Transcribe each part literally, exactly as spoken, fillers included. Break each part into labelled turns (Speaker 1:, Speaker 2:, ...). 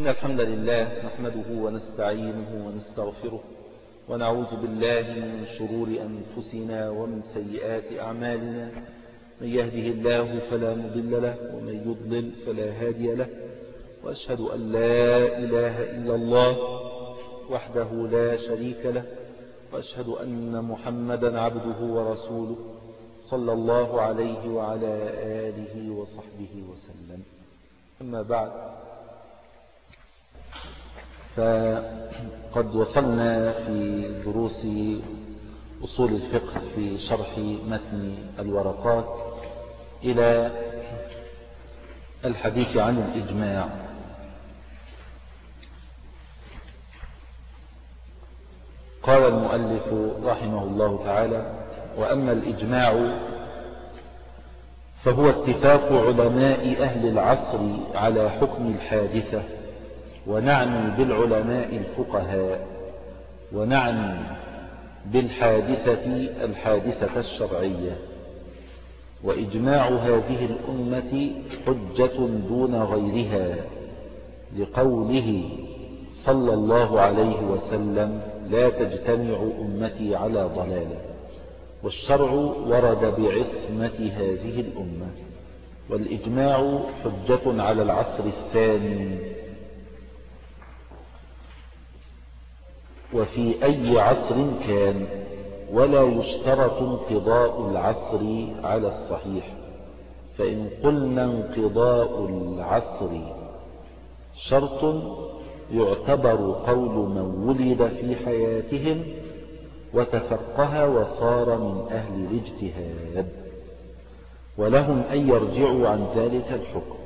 Speaker 1: إن الحمد لله نحمده ونستعينه ونستغفره ونعوذ بالله من شرور أنفسنا ومن سيئات أعمالنا. من يهده الله فلا مضل له ومن يضلل فلا هادي له، وأشهد أن لا إله إلا الله وحده لا شريك له، وأشهد أن محمدا عبده ورسوله صلى الله عليه وعلى آله وصحبه وسلم. أما بعد، فقد وصلنا في دروس أصول الفقه في شرح متن الورقات إلى الحديث عن الإجماع. قال المؤلف رحمه الله تعالى: وأما الإجماع فهو اتفاق علماء أهل العصر على حكم الحادثة، ونعني بالعلماء الفقهاء، ونعني بالحادثة الحادثة الشرعية. وإجماع هذه الأمة حجة دون غيرها، لقوله صلى الله عليه وسلم: لا تجتمع أمتي على ضلالة. والشرع ورد بعصمة هذه الأمة. والإجماع حجة على العصر الثاني، وفي أي عصر كان، ولا يشترط انقضاء العصر على الصحيح. فإن قلنا انقضاء العصر شرط، يعتبر قول من ولد في حياتهم وتفقه وصار من أهل الاجتهاد، ولهم أن يرجعوا عن ذلك الحكم.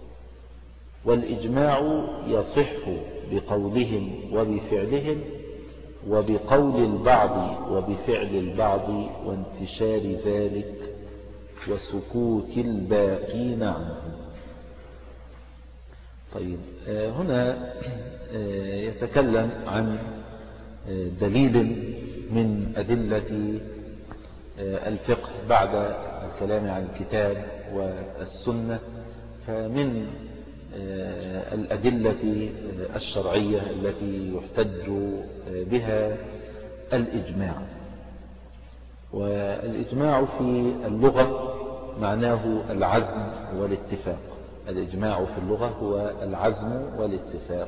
Speaker 1: والإجماع يصح بقولهم وبفعلهم، وبقول البعض وبفعل البعض، وانتشار ذلك وسكوت الباقين عنه. طيب، هنا يتكلم عن دليل من أدلة الفقه بعد الكلام عن الكتاب والسنة. فمن الأدلة الشرعية التي يحتج بها الإجماع. والإجماع في اللغة معناه العزم والاتفاق. الإجماع في اللغة هو العزم والاتفاق.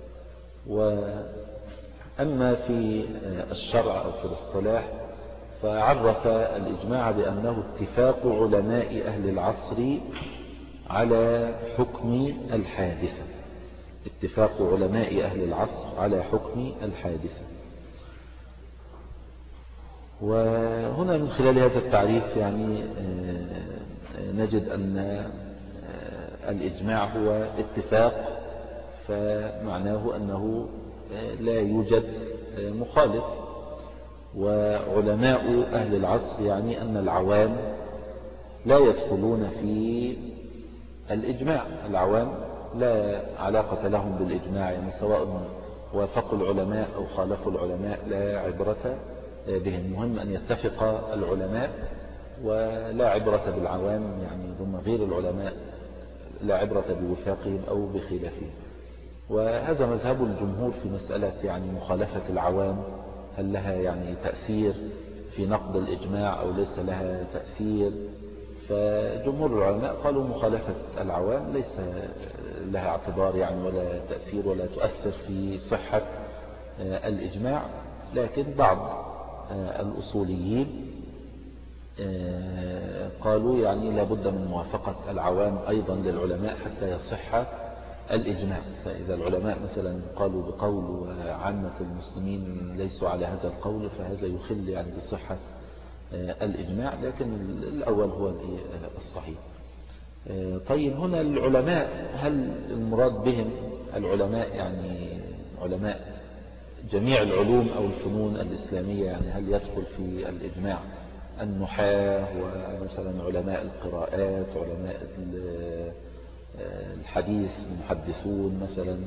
Speaker 1: وأما في الشرع أو في الاصطلاح، فعرف الإجماع بأنه اتفاق علماء أهل العصر على حكم الحادثة. اتفاق علماء أهل العصر على حكم الحادثة. وهنا من خلال هذا التعريف يعني نجد أن الإجماع هو اتفاق، فمعناه أنه لا يوجد مخالف. وعلماء أهل العصر يعني أن العوام لا يدخلون في الإجماع. العوام لا علاقة لهم بالإجماع، يعني سواء وافقوا العلماء أو خالفوا العلماء لا عبرة بهم. المهم أن يتفق العلماء، ولا عبرة بالعوام، يعني هم غير العلماء لا عبرة بوفاقهم أو بخلافهم. وهذا مذهب الجمهور في مسألة يعني مخالفة العوام، هل لها يعني تأثير في نقض الإجماع أو ليس لها تأثير. فجمهور العلماء قالوا مخالفة العوام ليس لها اعتبار يعني ولا تأثير ولا تؤثر في صحة الإجماع. لكن بعض الأصوليين قالوا يعني لابد من موافقة العوام أيضا للعلماء حتى يصح الإجماع. فإذا العلماء مثلا قالوا بقول وعامة المسلمين ليسوا على هذا القول، فهذا يخل يعني بصحة الإجماع. لكن الأول هو الصحيح. طيب، هنا العلماء هل المراد بهم العلماء يعني علماء جميع العلوم أو الفنون الإسلامية؟ يعني هل يدخل في الإجماع النحاة ومثلا علماء القراءات، علماء الحديث، المحدثون مثلا،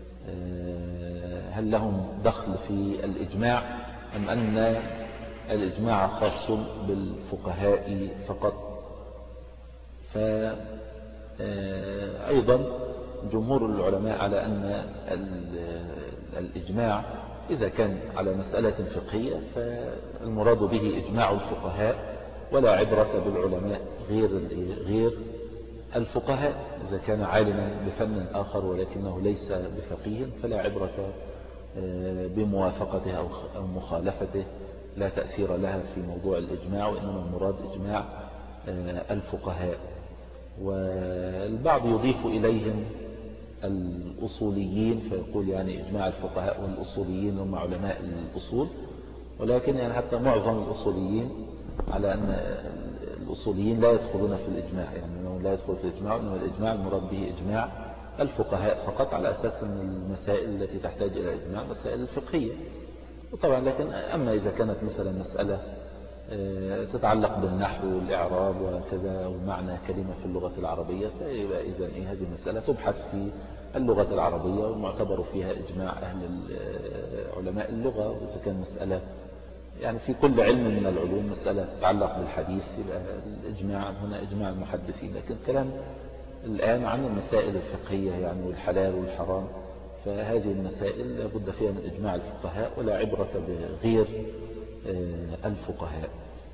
Speaker 1: هل لهم دخل في الإجماع، أم أن الإجماع خاص بالفقهاء فقط؟ فأيضا جمهور العلماء على أن الإجماع إذا كان على مسألة فقهية فالمراد به إجماع الفقهاء، ولا عبرة بالعلماء غير غير الفقهاء. إذا كان عالما بفن آخر ولكنه ليس بفقيه فلا عبرة بموافقته أو مخالفته، لا تأثير لها في موضوع الإجماع، وإنما المراد إجماع الفقهاء. والبعض يضيف إليهم الأصوليين فيقول يعني إجماع الفقهاء والأصوليين هم علماء الأصول، ولكن يعني حتى معظم الأصوليين على أن الأصوليين لا يدخلون في الإجماع، يعني أنه لا يدخل في الإجماع، وإنما الإجماع المراد به إجماع الفقهاء فقط، على أساس أن المسائل التي تحتاج إلى إجماع مسائل الفقهية. وطبعا لكن أما إذا كانت مثلا مسألة تتعلق بالنحو والإعراب وكذا ومعنى كلمة في اللغة العربية، فيبقى إذن إيه هذه المسألة تبحث في اللغة العربية والمعتبر فيها إجماع أهل علماء اللغة. وإذا كان مسألة يعني في كل علم من العلوم مسألة تتعلق بالحديث يبقى الإجماع هنا إجماع المحدثين. لكن الكلام الآن عن المسائل الفقهية يعني والحلال والحرام، فهذه المسائل لابد فيها من إجماع الفقهاء ولا عبرة بغير الفقهاء.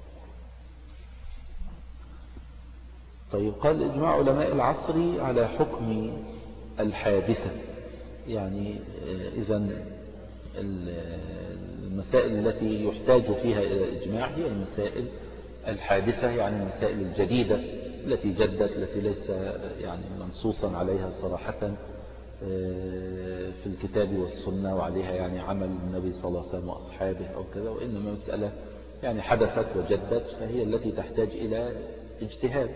Speaker 1: طيب قال إجماع علماء العصر على حكم الحادثة، يعني إذا المسائل التي يحتاج فيها إلى الإجماع هي المسائل الحادثة، يعني المسائل الجديدة التي جدت، التي ليس يعني منصوصا عليها صراحة في الكتاب والسنة وعليها يعني عمل النبي صلى الله عليه وسلم وأصحابه أو كذا، وإنما مسألة يعني حدثت وجدت فهي التي تحتاج إلى اجتهاد،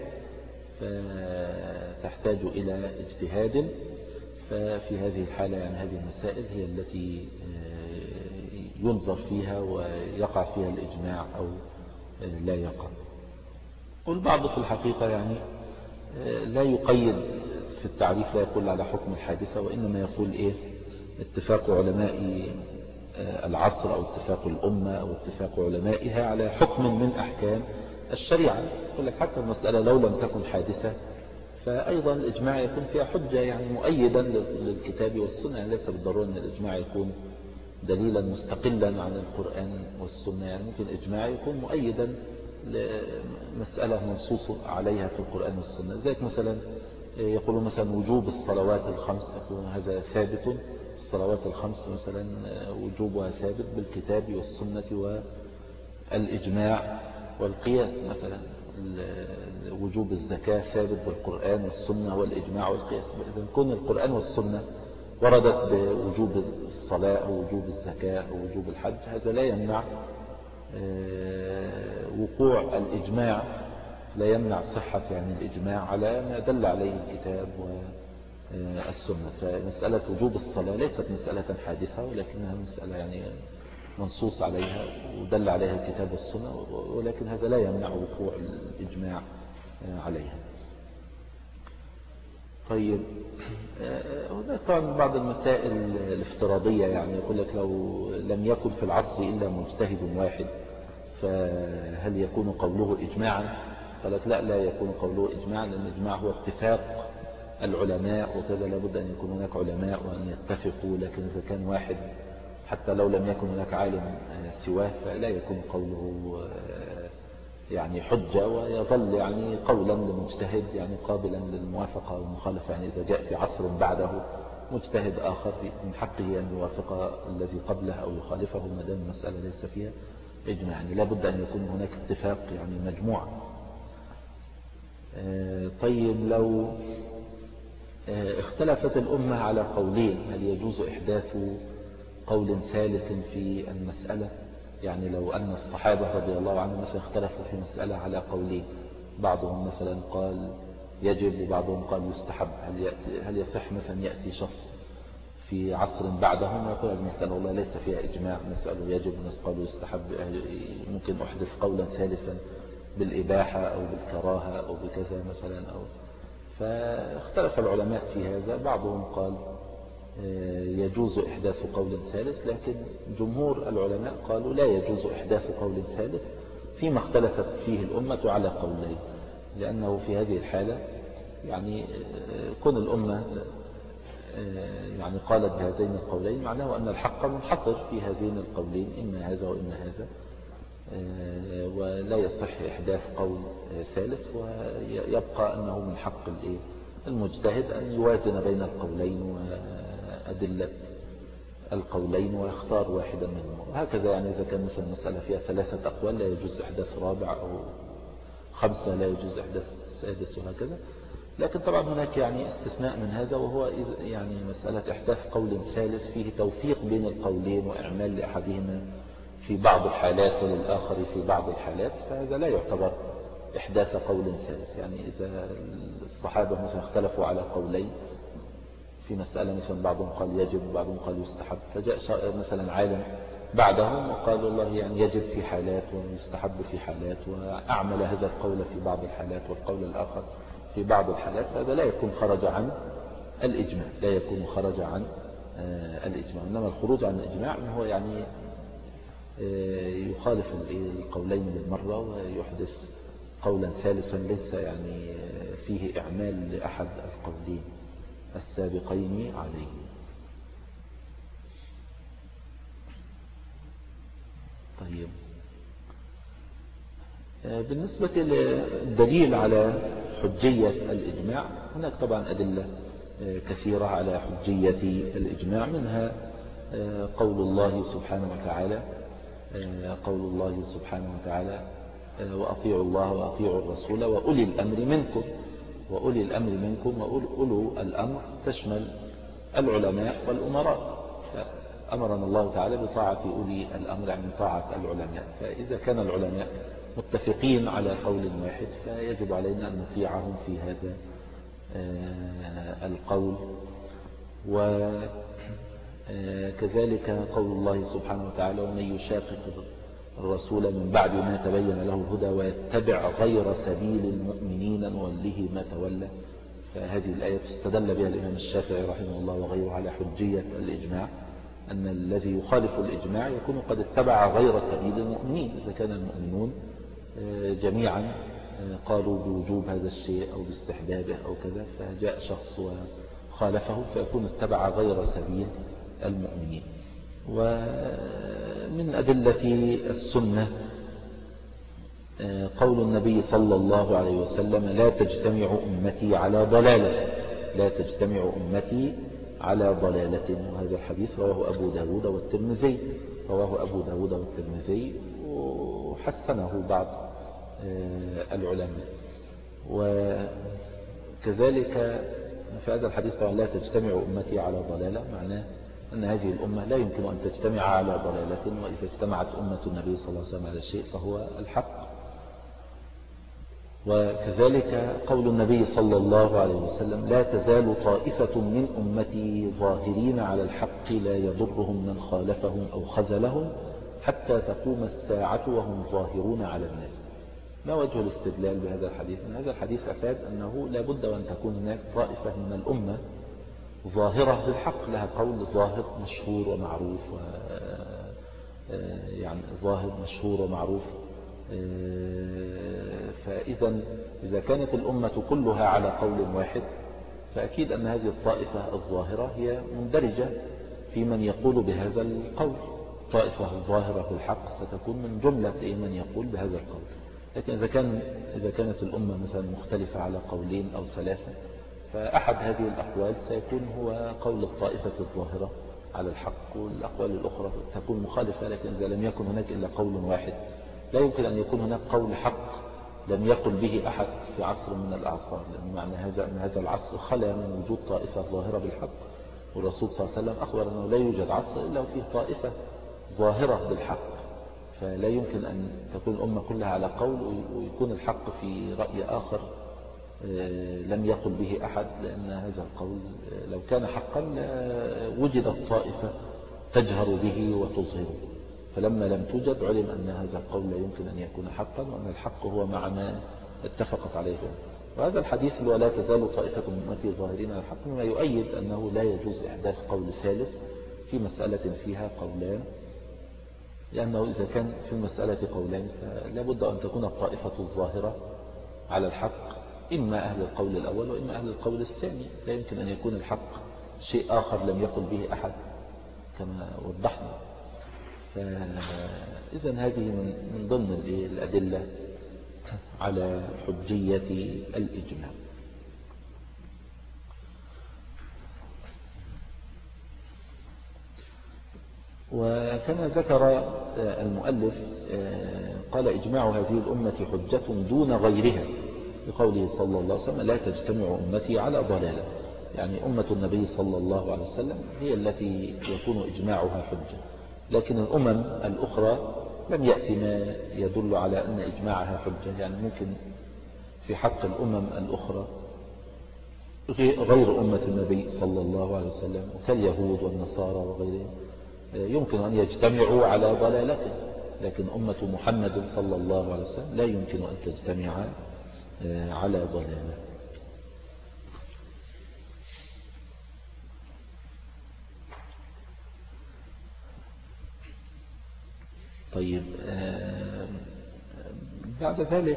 Speaker 1: فتحتاج إلى اجتهاد. ففي هذه الحالة يعني هذه المسائل هي التي ينظر فيها ويقع فيها الإجماع أو لا يقع. والبعض في الحقيقة يعني لا يقيد في التعريف، لا يقول على حكم الحادثة، وإنما يقول إيه اتفاق علماء العصر أو اتفاق الأمة أو اتفاق علمائها على حكم من أحكام الشريعة. يقول لك حتى المسألة لو لم تكن حادثة فأيضا الإجماع يكون فيها حجة يعني مؤيدا للكتاب والسنة، يعني ليس بالضرورة أن الإجماع يكون دليلا مستقلا عن القرآن والسنة، يعني ممكن إجماع يكون مؤيدا لمسألة منصوص عليها في القرآن والسنة. ذلك مثلا يقولوا مثلا وجوب الصلوات الخمس، يقولون هذا ثابت، الصلوات الخمس مثلا وجوبها ثابت بالكتاب والسنة والإجماع والقياس. مثلا وجوب الزكاة ثابت بالقرآن والسنة والإجماع والقياس. إذا كون القرآن والسنة وردت بوجوب الصلاة أو وجوب الزكاة أو وجوب الحج، هذا لا يمنع وقوع الإجماع، لا يمنع صحة يعني الإجماع على ما دل عليه الكتاب والسنة. فمسألة وجوب الصلاة ليست مسألة حادثة، ولكنها مسألة يعني منصوص عليها ودل عليها الكتاب والسنة، ولكن هذا لا يمنع وقوع الإجماع عليها. طيب هناك طبعا بعض المسائل الافتراضية، يعني يقول لك لو لم يكن في العصر إلا مجتهد واحد فهل يكون قوله إجماعا؟ قال لك لا، لا يكون قوله إجماعا، لأن الإجماع هو اتفاق العلماء وكذا، لابد أن يكون هناك علماء وأن يتفقوا. لكن إذا كان واحد حتى لو لم يكن هناك عالم سواه فلا يكون قوله يعني حجة، ويظل يعني قولا لمجتهد يعني قابلا للموافقة والمخالفة. يعني إذا جاء في عصر بعده مجتهد آخر من حقه أن يوافق الذي قبله أو يخالفه ما دام المسألة ليس فيها إجماع، يعني لابد أن يكون هناك اتفاق يعني مجموعة. طيب لو اختلفت الأمة على قولين، هل يجوز إحداث قول ثالث في المسألة؟ يعني لو أن الصحابة رضي الله عنهم مثلا اختلفوا في مسألة على قولين، بعضهم مثلا قال يجب وبعضهم قال يستحب، هل, يأتي هل يصح مثلا يأتي شخص في عصر بعدهم ويقول المسألة والله ليس فيها إجماع، نسأله يجب وناس قالوا يستحب، ممكن أحدث قولا ثالثا بالإباحة أو بالكراهة أو بكذا مثلا أو فاختلف العلماء في هذا. بعضهم قال يجوز إحداث قول ثالث، لكن جمهور العلماء قالوا لا يجوز إحداث قول ثالث فيما اختلفت فيه الأمة على قولين، لأنه في هذه الحالة يعني كون الأمة يعني قالت بهذين القولين معناه أن الحق منحصر في هذين القولين، إما هذا وإما هذا، ولا يصح إحداث قول ثالث، ويبقى أنه من حق المجتهد أن يوازن بين القولين وأدلة القولين ويختار واحدا منهم. هكذا يعني إذا كان مثلا مسألة فيها ثلاثة أقوال لا يجوز إحداث رابع، أو خمسة لا يجوز إحداث سادس، وهكذا. لكن طبعا هناك يعني استثناء من هذا، وهو يعني مسألة إحداث قول ثالث فيه توفيق بين القولين وإعمال لأحدهما في بعض الحالات وللآخر في بعض الحالات، فهذا لا يعتبر إحداث قول ثالث. يعني إذا الصحابة مثلا اختلفوا على قولين في مسألة، مثلا بعضهم قال يجب وبعضهم قال يستحب، فجاء مثلا عالم بعدهم وقال والله يعني يجب في حالات ويستحب في حالات، وأعمل هذا القول في بعض الحالات والقول الآخر في بعض الحالات، فهذا لا يكون خرج عن الإجماع، لا يكون خرج عن الإجماع. إنما الخروج عن الإجماع هو يعني يخالف القولين بالمرة ويحدث قولا ثالثا ليس يعني فيه إعمال لأحد القولين السابقين عليه. طيب، بالنسبة للدليل على حجية الإجماع، هناك طبعا أدلة كثيرة على حجية الإجماع، منها قول الله سبحانه وتعالى قول الله سبحانه وتعالى وأطيعوا الله وأطيعوا الرسول وأولي الأمر منكم. وأولي الأمر منكم وأولو الأمر تشمل العلماء والأمراء، فأمرنا الله تعالى بطاعة أولي الأمر عن طاعة العلماء. فإذا كان العلماء متفقين على قول واحد فيجب علينا أن نطيعهم في هذا القول. وكذلك قول الله سبحانه وتعالى ومن يشاقق الرسول من بعد ما تبين له الهدى ويتبع غير سبيل المؤمنين نوله ما تولى. فهذه الآية استدل بها الإمام الشافعي رحمه الله وغيره على حجية الإجماع، أن الذي يخالف الإجماع يكون قد اتبع غير سبيل المؤمنين. إذا كان المؤمنون جميعا قالوا بوجوب هذا الشيء أو باستحبابه أو كذا، فجاء شخص وخالفه فيكون اتبع غير سبيل المؤمنين. ومن أدلة السنة قول النبي صلى الله عليه وسلم لا تجتمع أمتي على ضلالة لا تجتمع أمتي على ضلالة. وهذا الحديث رواه أبو داود والترمذي رواه أبو داود والترمذي وحسنه بعض العلماء. وكذلك في هذا الحديث طبعا لا تجتمع أمتي على ضلالة، معناه أن هذه الأمة لا يمكن أن تجتمع على ضلالة، وإذا اجتمعت أمة النبي صلى الله عليه وسلم على شيء فهو الحق. وكذلك قول النبي صلى الله عليه وسلم لا تزال طائفة من أمتي ظاهرين على الحق لا يضرهم من خالفهم أو خذلهم حتى تقوم الساعة وهم ظاهرون على الناس. ما وجه الاستدلال بهذا الحديث؟ أن هذا الحديث أفاد أنه لا بد وأن تكون هناك طائفة من الأمة ظاهرة بالحق، لها قول ظاهر مشهور ومعروف، و يعني ظاهر مشهور ومعروف. فإذا إذا كانت الأمة كلها على قول واحد فأكيد أن هذه الطائفة الظاهرة هي مندرجة في من يقول بهذا القول. طائفة الظاهرة بالحق ستكون من جملة من يقول بهذا القول. لكن إذا كان إذا كانت الأمة مثلا مختلفة على قولين أو ثلاثة فأحد هذه الأقوال سيكون هو قول الطائفة الظاهرة على الحق، والأقوال الأخرى تكون مخالفة. لكن إذا لم يكن هناك إلا قول واحد لا يمكن أن يكون هناك قول حق لم يقل به أحد في عصر من الأعصار، لأن معنى هذا أن هذا العصر خلى من وجود طائفة ظاهرة بالحق. والرسول صلى الله عليه وسلم أخبر أنه لا يوجد عصر إلا وفيه طائفة ظاهرة بالحق، فلا يمكن أن تكون الأمة كلها على قول ويكون الحق في رأي آخر لم يقل به أحد، لأن هذا القول لو كان حقا وجدت طائفة تجهر به وتظهره، فلما لم توجد علم أن هذا القول لا يمكن أن يكون حقا، وأن الحق هو مع ما اتفقت عليه. وهذا الحديث اللي لا تزال طائفة من أمتي ظاهرين على الحق مما يؤيد أنه لا يجوز إحداث قول ثالث في مسألة فيها قولان، لأنه إذا كان في المسألة قولين فلا بد أن تكون الطائفة الظاهرة على الحق إما أهل القول الأول وإما أهل القول الثاني. لا يمكن أن يكون الحق شيء آخر لم يقل به أحد كما وضحنا. فإذا هذه من ضمن الأدلة على حجية الإجماع. وكما ذكر المؤلف قال إجماع هذه الأمة حجة دون غيرها بقوله صلى الله عليه وسلم لا تجتمع أمتي على ضلالة، يعني أمة النبي صلى الله عليه وسلم هي التي يكون إجماعها حجة، لكن الأمم الأخرى لم يأتي ما يدل على أن إجماعها حجة. يعني ممكن في حق الأمم الأخرى غير أمة النبي صلى الله عليه وسلم كاليهود والنصارى وغيرهم يمكن أن يجتمعوا على ضلالته، لكن أمة محمد صلى الله عليه وسلم لا يمكن أن تجتمع على ضلالة. طيب بعد ذلك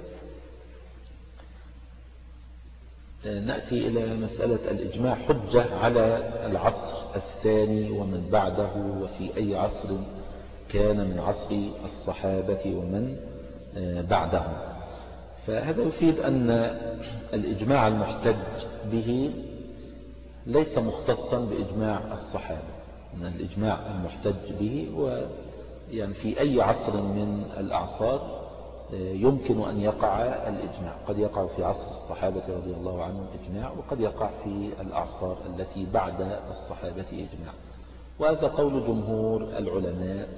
Speaker 1: نأتي إلى مسألة الإجماع حجة على العصر الثاني ومن بعده وفي أي عصر كان من عصر الصحابة ومن بعدهم. فهذا يفيد أن الإجماع المحتج به ليس مختصا بإجماع الصحابة، أن الإجماع المحتج به هو يعني في أي عصر من الأعصار يمكن أن يقع الإجماع، قد يقع في عصر الصحابة رضي الله عنهم إجماع، وقد يقع في الأعصار التي بعد الصحابة إجماع. وهذا قول جمهور العلماء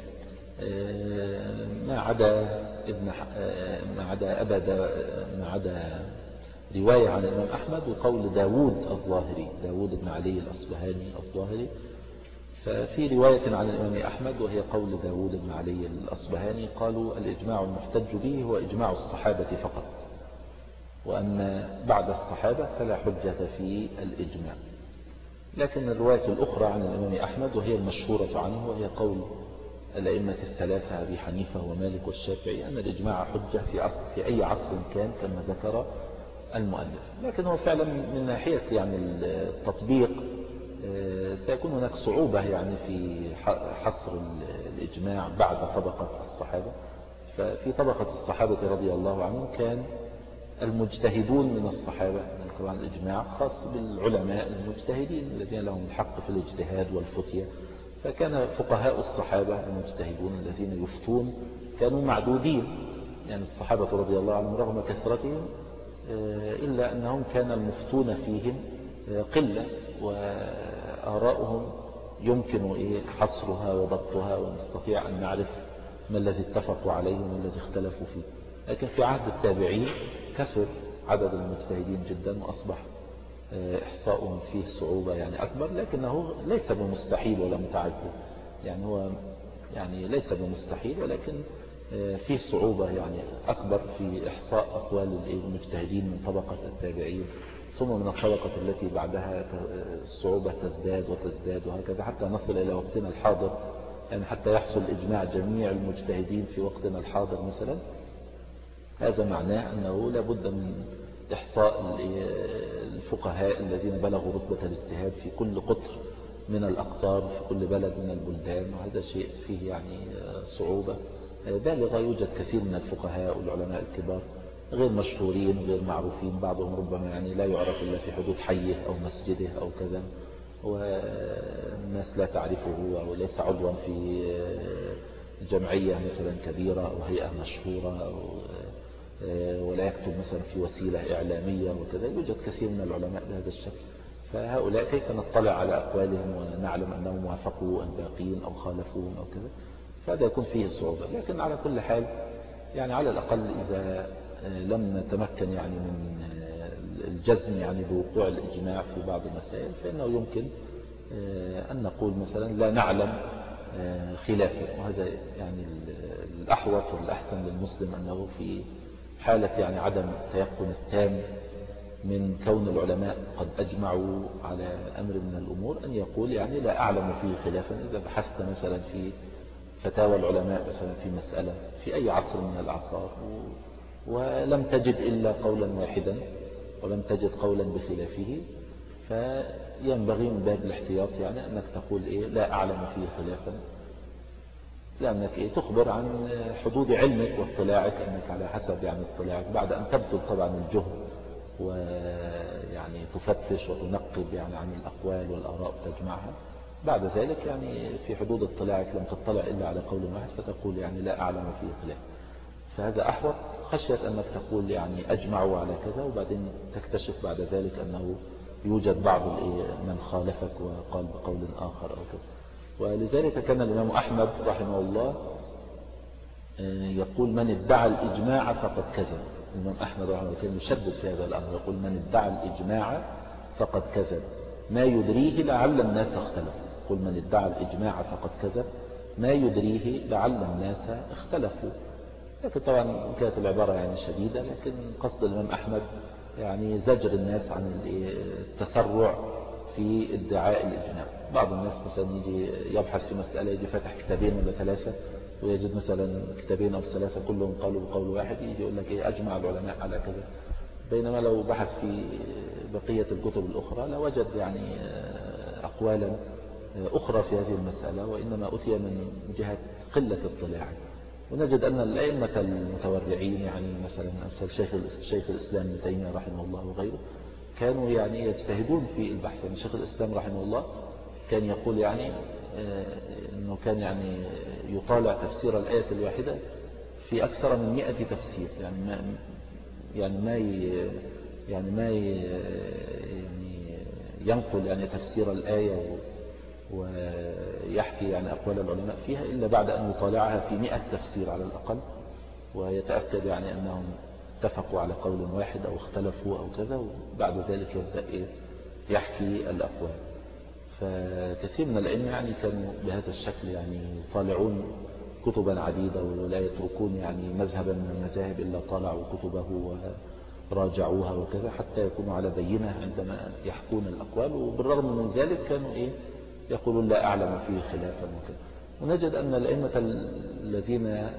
Speaker 1: ما عدا ابن ما عدا أبدا ما عدا رواية عن الإمام أحمد وقول داود الظاهري، داود بن علي الأصبهاني الظاهري. ففي رواية عن الإمام أحمد وهي قول داود بن علي الأصبهاني قالوا الإجماع المحتج به هو إجماع الصحابة فقط، وأما بعد الصحابة فلا حجة في الإجماع. لكن الرواية الأخرى عن الإمام أحمد وهي المشهورة عنه وهي قول الأئمة الثلاثة أبي حنيفة ومالك والشافعي أن الإجماع حجة في, عصر في أي عصر كان كما ذكر المؤلف. لكن هو فعلا من ناحية يعني التطبيق سيكون هناك صعوبة يعني في حصر الإجماع بعد طبقة الصحابة. ففي طبقة الصحابة رضي الله عنهم كان المجتهدون من الصحابة، طبعا الإجماع خاص بالعلماء المجتهدين الذين لهم الحق في الاجتهاد والفتية، فكان فقهاء الصحابة المجتهدون الذين يفتون كانوا معدودين، يعني الصحابة رضي الله عنهم رغم كثرتهم إلا أنهم كان المفتون فيهم قلة، وآراؤهم يمكن حصرها وضبطها ونستطيع أن نعرف ما الذي اتفقوا عليه وما الذي اختلفوا فيه. لكن في عهد التابعين كثر عدد المجتهدين جدا وأصبح إحصاؤهم فيه صعوبة يعني أكبر، لكنه ليس بمستحيل ولا متعذر، يعني هو يعني ليس بمستحيل ولكن فيه صعوبة يعني أكبر في إحصاء أقوال المجتهدين من طبقة التابعين، ثم من الطبقة التي بعدها الصعوبة تزداد وتزداد وهكذا حتى نصل إلى وقتنا الحاضر، يعني حتى يحصل إجماع جميع المجتهدين في وقتنا الحاضر مثلا. هذا معناه أنه لابد من إحصاء الفقهاء الذين بلغوا رتبة الاجتهاد في كل قطر من الأقطار في كل بلد من البلدان، وهذا شيء فيه يعني صعوبة بالغة. يوجد كثير من الفقهاء والعلماء الكبار غير مشهورين غير معروفين، بعضهم ربما يعني لا يعرف إلا في حدود حيه أو مسجده أو كذا، والناس لا تعرفه أو ليس عضوا في جمعية مثلا كبيرة أو هيئة مشهورة أو ولا يكتب مثلا في وسيلة إعلامية وكذا. يوجد كثير من العلماء بهذا الشكل، فهؤلاء كيف نطلع على أقوالهم ونعلم أنهم وافقوا الباقين أو خالفوهم أو كذا؟ فهذا يكون فيه صعوبة. لكن على كل حال يعني على الأقل إذا لم نتمكن يعني من الجزم يعني بوقوع الإجماع في بعض المسائل فإنه يمكن أن نقول مثلا لا نعلم خلافه، وهذا يعني الأحوط والأحسن للمسلم أنه في حالة يعني عدم التيقن التام من كون العلماء قد أجمعوا على أمر من الأمور أن يقول يعني لا أعلم فيه خلافا. إذا بحثت مثلا في فتاوى العلماء مثلا في مسألة في أي عصر من الأعصار ولم تجد إلا قولا واحدا ولم تجد قولا بخلافه، ينبغي من باب الاحتياط يعني أنك تقول إيه لا أعلم فيه خلافا، لأنك إيه تخبر عن حدود علمك واطلاعك، أنك على حسب يعني اطلاعك بعد أن تبذل طبعا الجهد ويعني تفتش وتنقب يعني عن الأقوال والآراء وتجمعها، بعد ذلك يعني في حدود اطلاعك لم تطلع إلا على قول واحد فتقول يعني لا أعلم فيه خلاف. فهذا أحوط خشية أنك تقول يعني أجمعوا على كذا وبعدين تكتشف بعد ذلك أنه يوجد بعض من خالفك وقال بقول آخر أو كذا. ولذلك كان الإمام أحمد رحمه الله يقول من ادعى الإجماع فقد كذب. الإمام أحمد رحمه الله كان يشدد في هذا الأمر، يقول من ادعى الإجماع فقد كذب ما يدريه لعل الناس اختلفوا. يقول من ادعى الإجماع فقد كذب ما يدريه لعل الناس اختلفوا. لكن طبعا كانت العبارة يعني شديدة، لكن قصد الإمام أحمد يعني زجر الناس عن التسرع في ادعاء الإجماع. بعض الناس مثلا يجي يبحث في مسألة يجي فتح كتابين ولا ثلاثة ويجد مثلا كتابين أو ثلاثة كلهم قالوا بقول واحد، يجي يقول لك إيه أجمع العلماء على كذا، بينما لو بحث في بقية الكتب الأخرى لوجد يعني أقوالا أخرى في هذه المسألة، وإنما أتي من جهة قلة اطلاع. ونجد أن الأئمة المتورعين يعني مثلا أمثال شيخ الشيخ الإسلام ابن تيمية رحمه الله وغيره كانوا يعني يجتهدون في البحث. يعني شيخ الإسلام رحمه الله كان يقول يعني أنه كان يعني يطالع تفسير الآية الواحدة في أكثر من مئة تفسير، يعني ما يعني ما يعني ما يعني ينقل يعني تفسير الآية ويحكي يعني أقوال العلماء فيها إلا بعد أن يطالعها في مئة تفسير على الأقل، ويتأكد يعني أنهم اتفقوا على قول واحد أو اختلفوا أو كذا، وبعد ذلك يبدأ يحكي الأقوال. فكثير من العلم يعني كانوا بهذا الشكل يعني يطالعون كتبا عديدة ولا يتركون يعني مذهبا من المذاهب إلا طالعوا كتبه وراجعوها وكذا حتى يكونوا على بينة عندما يحكون الأقوال. وبالرغم من ذلك كانوا إيه يقولون لا أعلم فيه خلافا وكذا. ونجد أن الأئمة الذين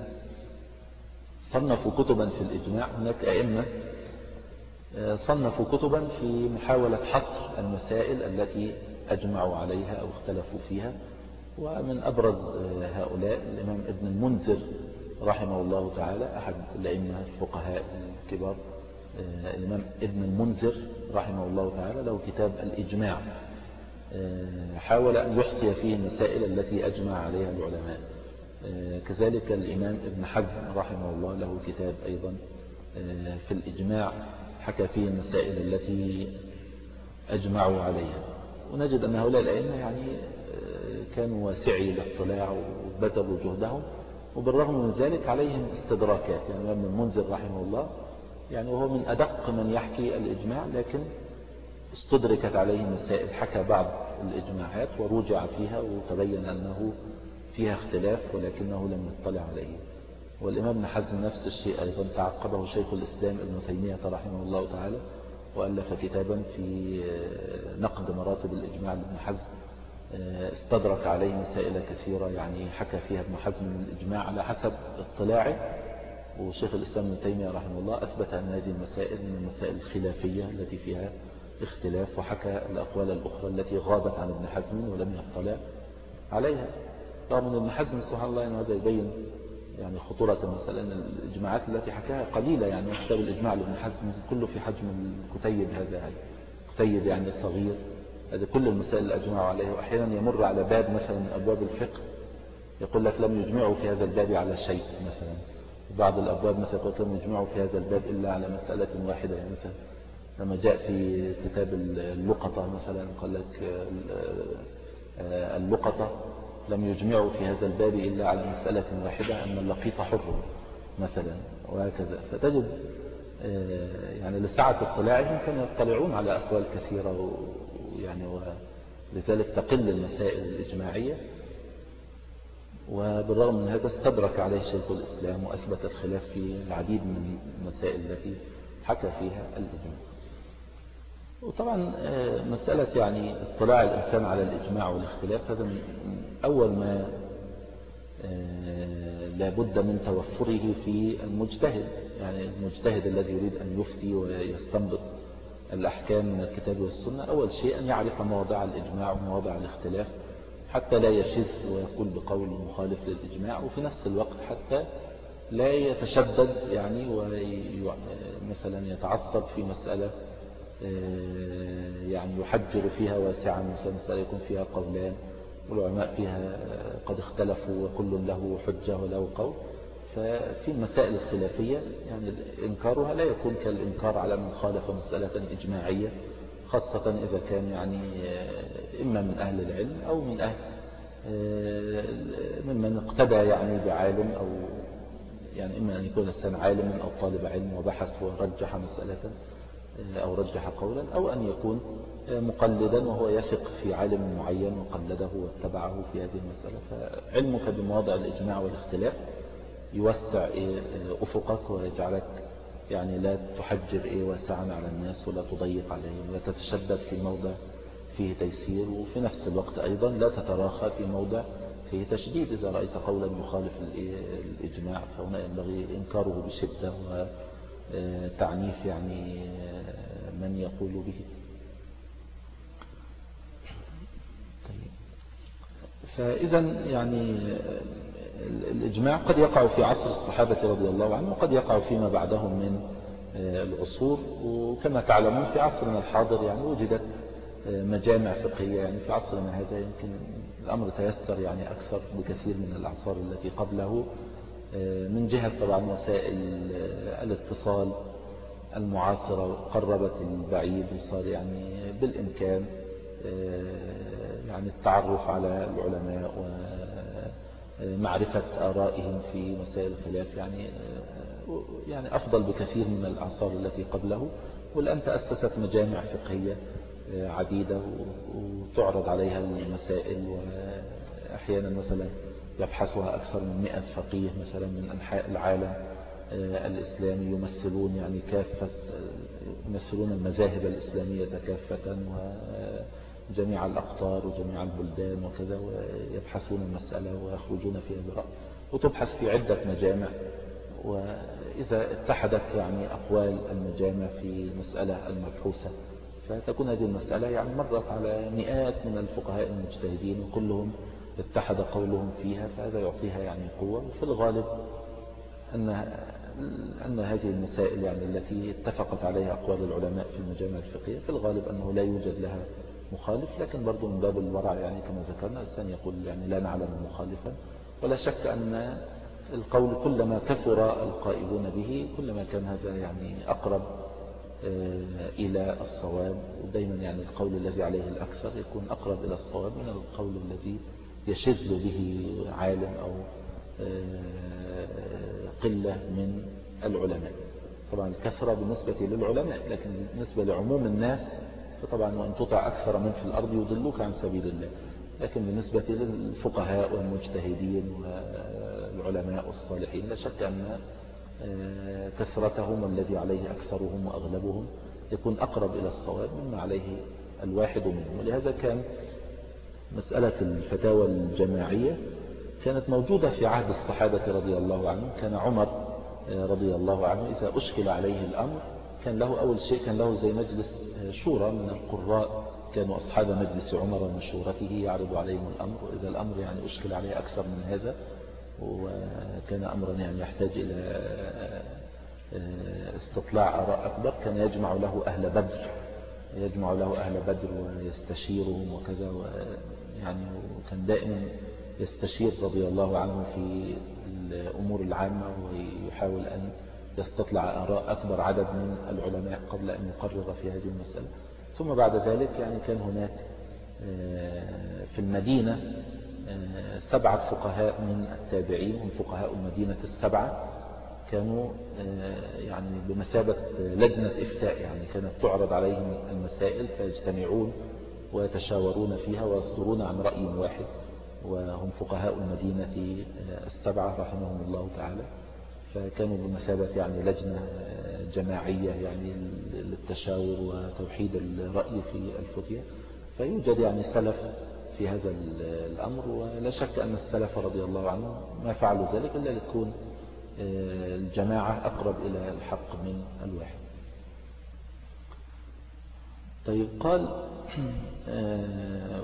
Speaker 1: صنفوا كتبا في الإجماع هناك أئمة صنفوا كتبا في محاولة حصر المسائل التي أجمعوا عليها أو اختلفوا فيها. ومن أبرز هؤلاء الإمام ابن المنذر رحمه الله تعالى أحد الأئمة الفقهاء الكبار. الإمام ابن المنذر رحمه الله تعالى له كتاب الإجماع، حاول أن يحصي فيه المسائل التي أجمع عليها العلماء. كذلك الإمام ابن حزم رحمه الله له كتاب أيضا في الإجماع حكى فيه المسائل التي أجمعوا عليها. ونجد أن هؤلاء الأئمة يعني كانوا واسعي الاطلاع وبذلوا جهدهم، وبالرغم من ذلك عليهم استدراكات. يعني ابن المنذر رحمه الله يعني وهو من أدق من يحكي الإجماع، لكن استدركت عليه مسائل، حكى بعض الإجماعات ورجع فيها وتبين أنه فيها اختلاف ولكنه لم يطلع عليه. والإمام ابن حزم نفس الشيء أيضا تعقبه شيخ الإسلام ابن تيمية رحمه الله تعالى وألف كتابا في نقد مراتب الإجماع لابن حزم، استدرك عليه مسائل كثيرة يعني حكى فيها ابن حزم من الإجماع على حسب اطلاعه. وشيخ الإسلام ابن تيمية رحمه الله أثبت أن هذه المسائل من المسائل الخلافية التي فيها اختلاف، وحكى الأقوال الأخرى التي غابت عن ابن حزم ولم يطلع عليها. رغم أن ابن حزم سبحان الله يعني هذا يبين يعني خطورة المسألة، أن الإجماعات التي حكاها قليلة. يعني كتاب الإجماع لابن حزم كله في حجم الكتيب، هذا كتيب يعني صغير، هذا كل المسائل اللي أجمعوا عليها. وأحيانا يمر على باب مثلا من أبواب الفقه يقول لك لم يجمعوا في هذا الباب على شيء مثلا. بعض الأبواب مثلا يقول لم يجمعوا في هذا الباب إلا على مسألة واحدة. يعني مثلا لما جاء في كتاب اللقطة مثلا قال لك اللقطة لم يجمعوا في هذا الباب إلا على مسألة واحدة أن اللقيط حر مثلا، وهكذا. فتجد يعني لسعة اطلاعهم كانوا يطلعون على أقوال كثيرة، يعني ولذلك تقل المسائل الإجماعية. وبالرغم من هذا استدرك عليه شيخ الإسلام وأثبت الخلاف في العديد من المسائل التي حكى فيها الإجماع. وطبعا مسألة يعني اطلاع الإنسان على الإجماع والاختلاف هذا من أول ما لابد من توفره في المجتهد. يعني المجتهد الذي يريد أن يفتي ويستنبط الأحكام من الكتاب والسنة، أول شيء أن يعرف مواضع الإجماع ومواضع الاختلاف حتى لا يشذ ويقول بقول مخالف للإجماع، وفي نفس الوقت حتى لا يتشدد يعني ومثلا يتعصب في مسألة يعني يحجر فيها واسعا، مثلا مسألة يكون فيها قولان والعلماء فيها قد اختلفوا وكل له حجة وله قول. ففي المسائل الخلافية يعني إنكارها لا يكون كالإنكار على من خالف مسألة إجماعية، خاصة إذا كان يعني إما من أهل العلم أو من أهل ممن اقتدى يعني بعالم، أو يعني إما أن يكون الإنسان عالما أو طالب علم وبحث ورجح مسألة أو رجح قولا، أو أن يكون مقلدا وهو يثق في عالم معين وقلده واتبعه في هذه المسألة. فعلمك بمواضع الإجماع والاختلاف يوسع أفقك ويجعلك يعني لا تحجر واسعا على الناس ولا تضيق عليهم ولا تتشدد في موضع فيه تيسير، وفي نفس الوقت أيضا لا تتراخى في موضع فيه تشديد. إذا رأيت قولا يخالف الإجماع فهنا ينبغي إنكاره بشدة وتعنيف يعني من يقول به. فإذا يعني الإجماع قد يقع في عصر الصحابة رضي الله عنهم وقد يقع فيما بعدهم من العصور، وكما تعلمون في عصرنا الحاضر يعني وجدت مجامع فقهية. يعني في عصرنا هذا يمكن الأمر تيسر يعني أكثر بكثير من الأعصار التي قبله، من جهة طبعا وسائل الاتصال المعاصرة قربت البعيد وصار يعني بالإمكان يعني التعرف على العلماء ومعرفة آرائهم في مسائل الخلاف يعني يعني أفضل بكثير من الأعصار التي قبله. والآن تأسست مجامع فقهية عديدة وتعرض عليها المسائل، وأحيانا مثلا يبحثها أكثر من مئة فقيه مثلا من أنحاء العالم الإسلامي يمثلون يعني كافة يمثلون المذاهب الإسلامية كافة وجميع الأقطار وجميع البلدان وكذا، ويبحثون المسألة ويخرجون فيها برأي، وتبحث في عدة مجامع. وإذا اتحدت يعني أقوال المجامع في مسألة المبحوثة فتكون هذه المسألة يعني مرت على مئات من الفقهاء المجتهدين وكلهم اتحد قولهم فيها، فهذا يعطيها يعني قوة. وفي الغالب أن أن هذه المسائل يعني التي اتفقت عليها أقوال العلماء في المجامع الفقهية في الغالب أنه لا يوجد لها مخالف، لكن برضو من باب الورع يعني كما ذكرنا الإنسان يقول يعني لا نعلم مخالفا. ولا شك أن القول كلما كثر القائلون به كلما كان هذا يعني أقرب إلى الصواب، ودايما يعني القول الذي عليه الأكثر يكون أقرب إلى الصواب من القول الذي يشذ به عالم أو قلة من العلماء. طبعا الكثرة بالنسبة للعلماء، لكن بالنسبة لعموم الناس فطبعا وأن تطع أكثر من في الأرض يضلوك عن سبيل الله. لكن بالنسبة للفقهاء والمجتهدين والعلماء والصالحين لا شك أن كثرتهم الذي عليه أكثرهم وأغلبهم يكون أقرب إلى الصواب مما عليه الواحد منهم. ولهذا كان مسألة الفتاوى الجماعية كانت موجودة في عهد الصحابة رضي الله عنهم. كان عمر رضي الله عنه إذا أشكل عليه الأمر كان له أول شيء كان له زي مجلس شورى من القراء، كانوا أصحاب مجلس عمر ومشورته يعرض عليهم الأمر، وإذا الأمر يعني أشكل عليه أكثر من هذا وكان أمرا يعني يحتاج إلى استطلاع آراء أكبر كان يجمع له أهل بدر يجمع له أهل بدر ويستشيرهم وكذا، يعني وكان دائما يستشير رضي الله عنه في الأمور العامة ويحاول أن يستطلع آراء أكبر عدد من العلماء قبل أن يقرر في هذه المسألة. ثم بعد ذلك يعني كان هناك في المدينة سبعة فقهاء من التابعين هم فقهاء المدينة السبعة، كانوا يعني بمثابة لجنة إفتاء، يعني كانت تعرض عليهم المسائل فيجتمعون ويتشاورون فيها ويصدرون عن رأي واحد، وهم فقهاء المدينة السبعة رحمهم الله تعالى. فكانوا بمثابة يعني لجنة جماعية يعني للتشاور وتوحيد الرأي في الفتية. فيوجد يعني سلف في هذا الأمر، ولا شك أن السلف رضي الله عنهم ما فعلوا ذلك إلا لتكون الجماعة أقرب إلى الحق من الواحد. طيب قال آه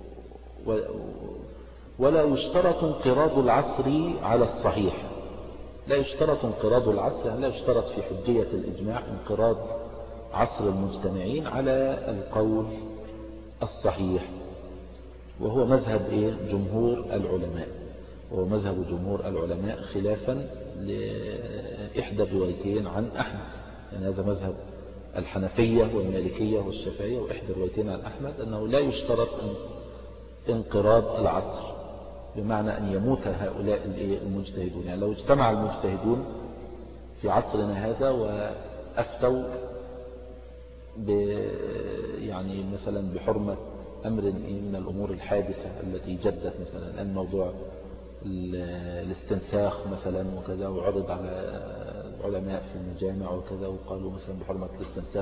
Speaker 1: ولا يشترط انقراض العصر على الصحيح. لا يشترط انقراض العصر، يعني لا يشترط في حجية الإجماع انقراض عصر المجتمعين على القول الصحيح، وهو مذهب إيه؟ جمهور العلماء، وهو مذهب جمهور العلماء خلافا لإحدى الروايتين عن أحمد. يعني هذا مذهب الحنفية والمالكية والشافعية، وإحدى الروايتين عن أحمد أنه لا يشترط انقراض العصر، بمعنى أن يموت هؤلاء المجتهدون. يعني لو اجتمع المجتهدون في عصرنا هذا وأفتوا ب يعني مثلا بحرمة أمر من الأمور الحادثة التي جدت، مثلا الآن موضوع الاستنساخ مثلا وكذا، وعرض على العلماء في المجامع وكذا، وقالوا مثلا بحرمة الاستنساخ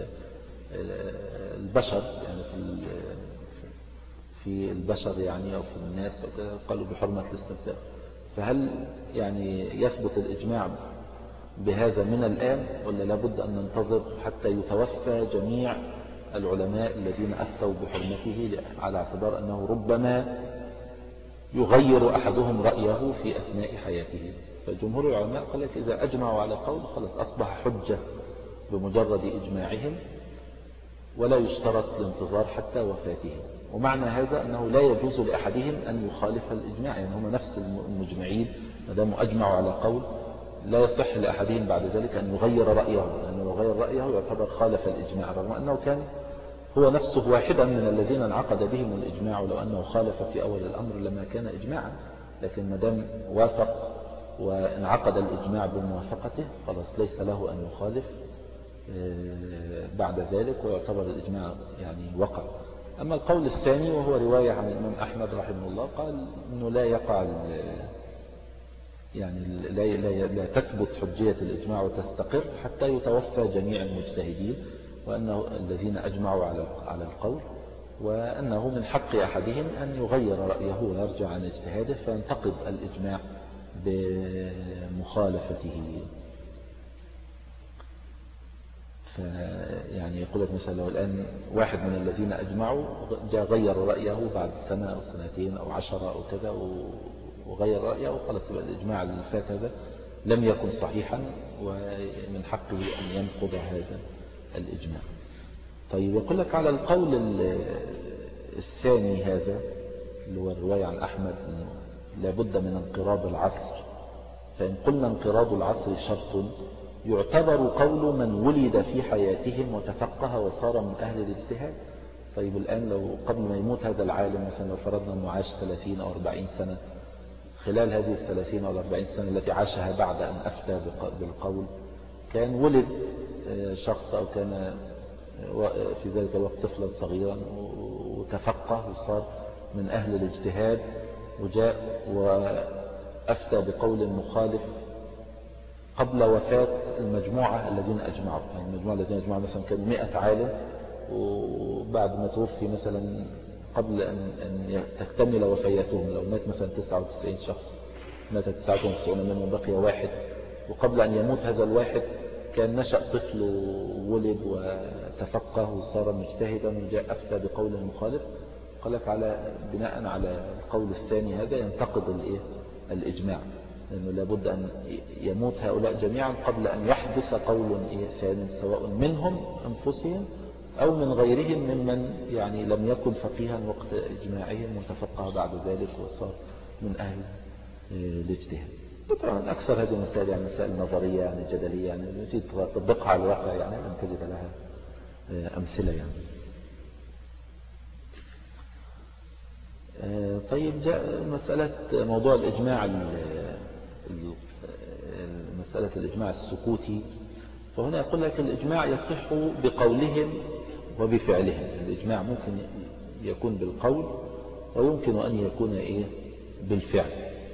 Speaker 1: البشر، يعني في في البشر يعني أو في الناس وكذا، قالوا بحرمة الاستنساخ. فهل يعني يثبت الإجماع بهذا من الآن، ولا لابد أن ننتظر حتى يتوفى جميع العلماء الذين أفتوا بحرمته، على اعتبار أنه ربما يغير أحدهم رأيه في أثناء حياته؟ فجمهور العلماء قال لك إذا أجمعوا على قول خلاص أصبح حجة بمجرد إجماعهم، ولا يشترط الانتظار حتى وفاتهم. ومعنى هذا أنه لا يجوز لأحدهم أن يخالف الإجماع، يعني هم نفس المجمعين ما داموا أجمعوا على قول لا يصح لأحدهم بعد ذلك أن يغير رأيه، لأنه لو غير رأيه يعتبر خالف الإجماع، رغم أنه كان هو نفسه واحدا من الذين انعقد بهم الإجماع، ولو أنه خالف في أول الأمر لما كان إجماعا، لكن ما دام وافق وانعقد الإجماع بموافقته خلاص ليس له أن يخالف بعد ذلك، ويعتبر الإجماع يعني وقع. أما القول الثاني وهو رواية عن الإمام أحمد رحمه الله، قال أنه لا يقع يعني لا, لا, لا تثبت حجية الإجماع وتستقر حتى يتوفى جميع المجتهدين، وأنه الذين أجمعوا على على القول، وأنه من حق أحدهم أن يغير رأيه ويرجع عن اجتهاده فينتقد الإجماع بمخالفته. فيعني يقول لك مثلا لو الآن واحد من الذين أجمعوا جاء غير رأيه بعد سنة أو سنتين أو عشرة أو كذا وغير رأيه، خلاص يبقى الإجماع اللي فات هذا لم يكن صحيحا، ومن حقه أن ينقض هذا الإجماع. طيب يقول لك على القول الثاني هذا اللي هو الرواية عن أحمد لابد من انقراض العصر، فإن قلنا انقراض العصر شرط يعتبر قول من ولد في حياتهم وتفقه وصار من أهل الاجتهاد. طيب الآن لو قبل ما يموت هذا العالم مثلا لو فرضنا أنه عاش ثلاثين أو أربعين سنة، خلال هذه الثلاثين أو الأربعين سنة التي عاشها بعد أن أفتى بالقول كان ولد شخص أو كان في ذلك الوقت طفلا صغيرا وتفقه وصار من أهل الاجتهاد، وجاء وأفتى بقول مخالف قبل وفاة المجموعة الذين أجمعوا. يعني المجموعة الذين أجمعوا مثلا كانوا مئة عالم، وبعد ما توفي مثلا قبل أن, أن تكتمل وفياتهم، لو مات مثلا تسعة وتسعين شخص مات تسعة وتسعين منهم بقي واحد، وقبل أن يموت هذا الواحد كان نشأ طفل وولد وتفقه وصار مجتهدا وجاء أفتى بقول مخالف، قال لك على بناء على القول الثاني هذا ينتقد الإيه الإجماع، لأنه لابد أن يموت هؤلاء جميعا قبل أن يحدث قول ثاني سواء منهم أنفسهم أو من غيرهم ممن يعني لم يكن فقيها وقت إجماعهم وتفقه بعد ذلك وصار من أهل الاجتهاد. طبعا أكثر هذه المسائل يعني مسائل نظرية يعني جدلية، يعني تطبقها على الواقع يعني لن تجد لها أمثلة يعني. طيب جاء مسألة موضوع الإجماع، مسألة الإجماع السكوتي، فهنا يقول لك الإجماع يصح بقولهم وبفعلهم. الإجماع ممكن يكون بالقول ويمكن أن يكون إيه بالفعل،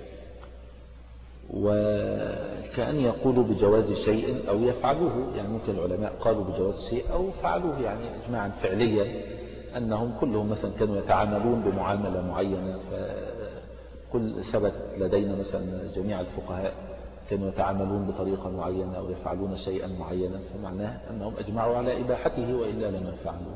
Speaker 1: وكأن يقولوا بجواز شيء أو يفعلوه، يعني ممكن العلماء قالوا بجواز شيء أو فعلوه يعني إجماعا فعليا، أنهم كلهم مثلا كانوا يتعاملون بمعاملة معينة، فكل ثبت لدينا مثلا جميع الفقهاء كانوا يتعاملون بطريقة معينة أو يفعلون شيئا معينا، فمعناه أنهم أجمعوا على إباحته وإلا لما فعلوا.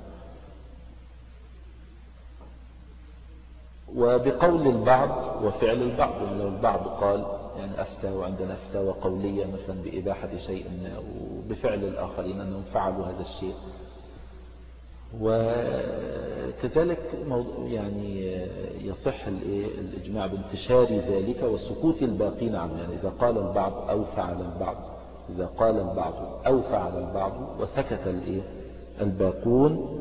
Speaker 1: وبقول البعض وفعل البعض، يعني لو البعض قال يعني أفتى وعندنا فتاوى قولية مثلا بإباحة شيء ما، وبفعل الآخرين أنهم فعلوا هذا الشيء. وكذلك يعني يصح الإجماع بانتشار ذلك وسكوت الباقين عنه، يعني إذا قال البعض أو فعل البعض، إذا قال البعض أو فعل البعض وسكت الباقون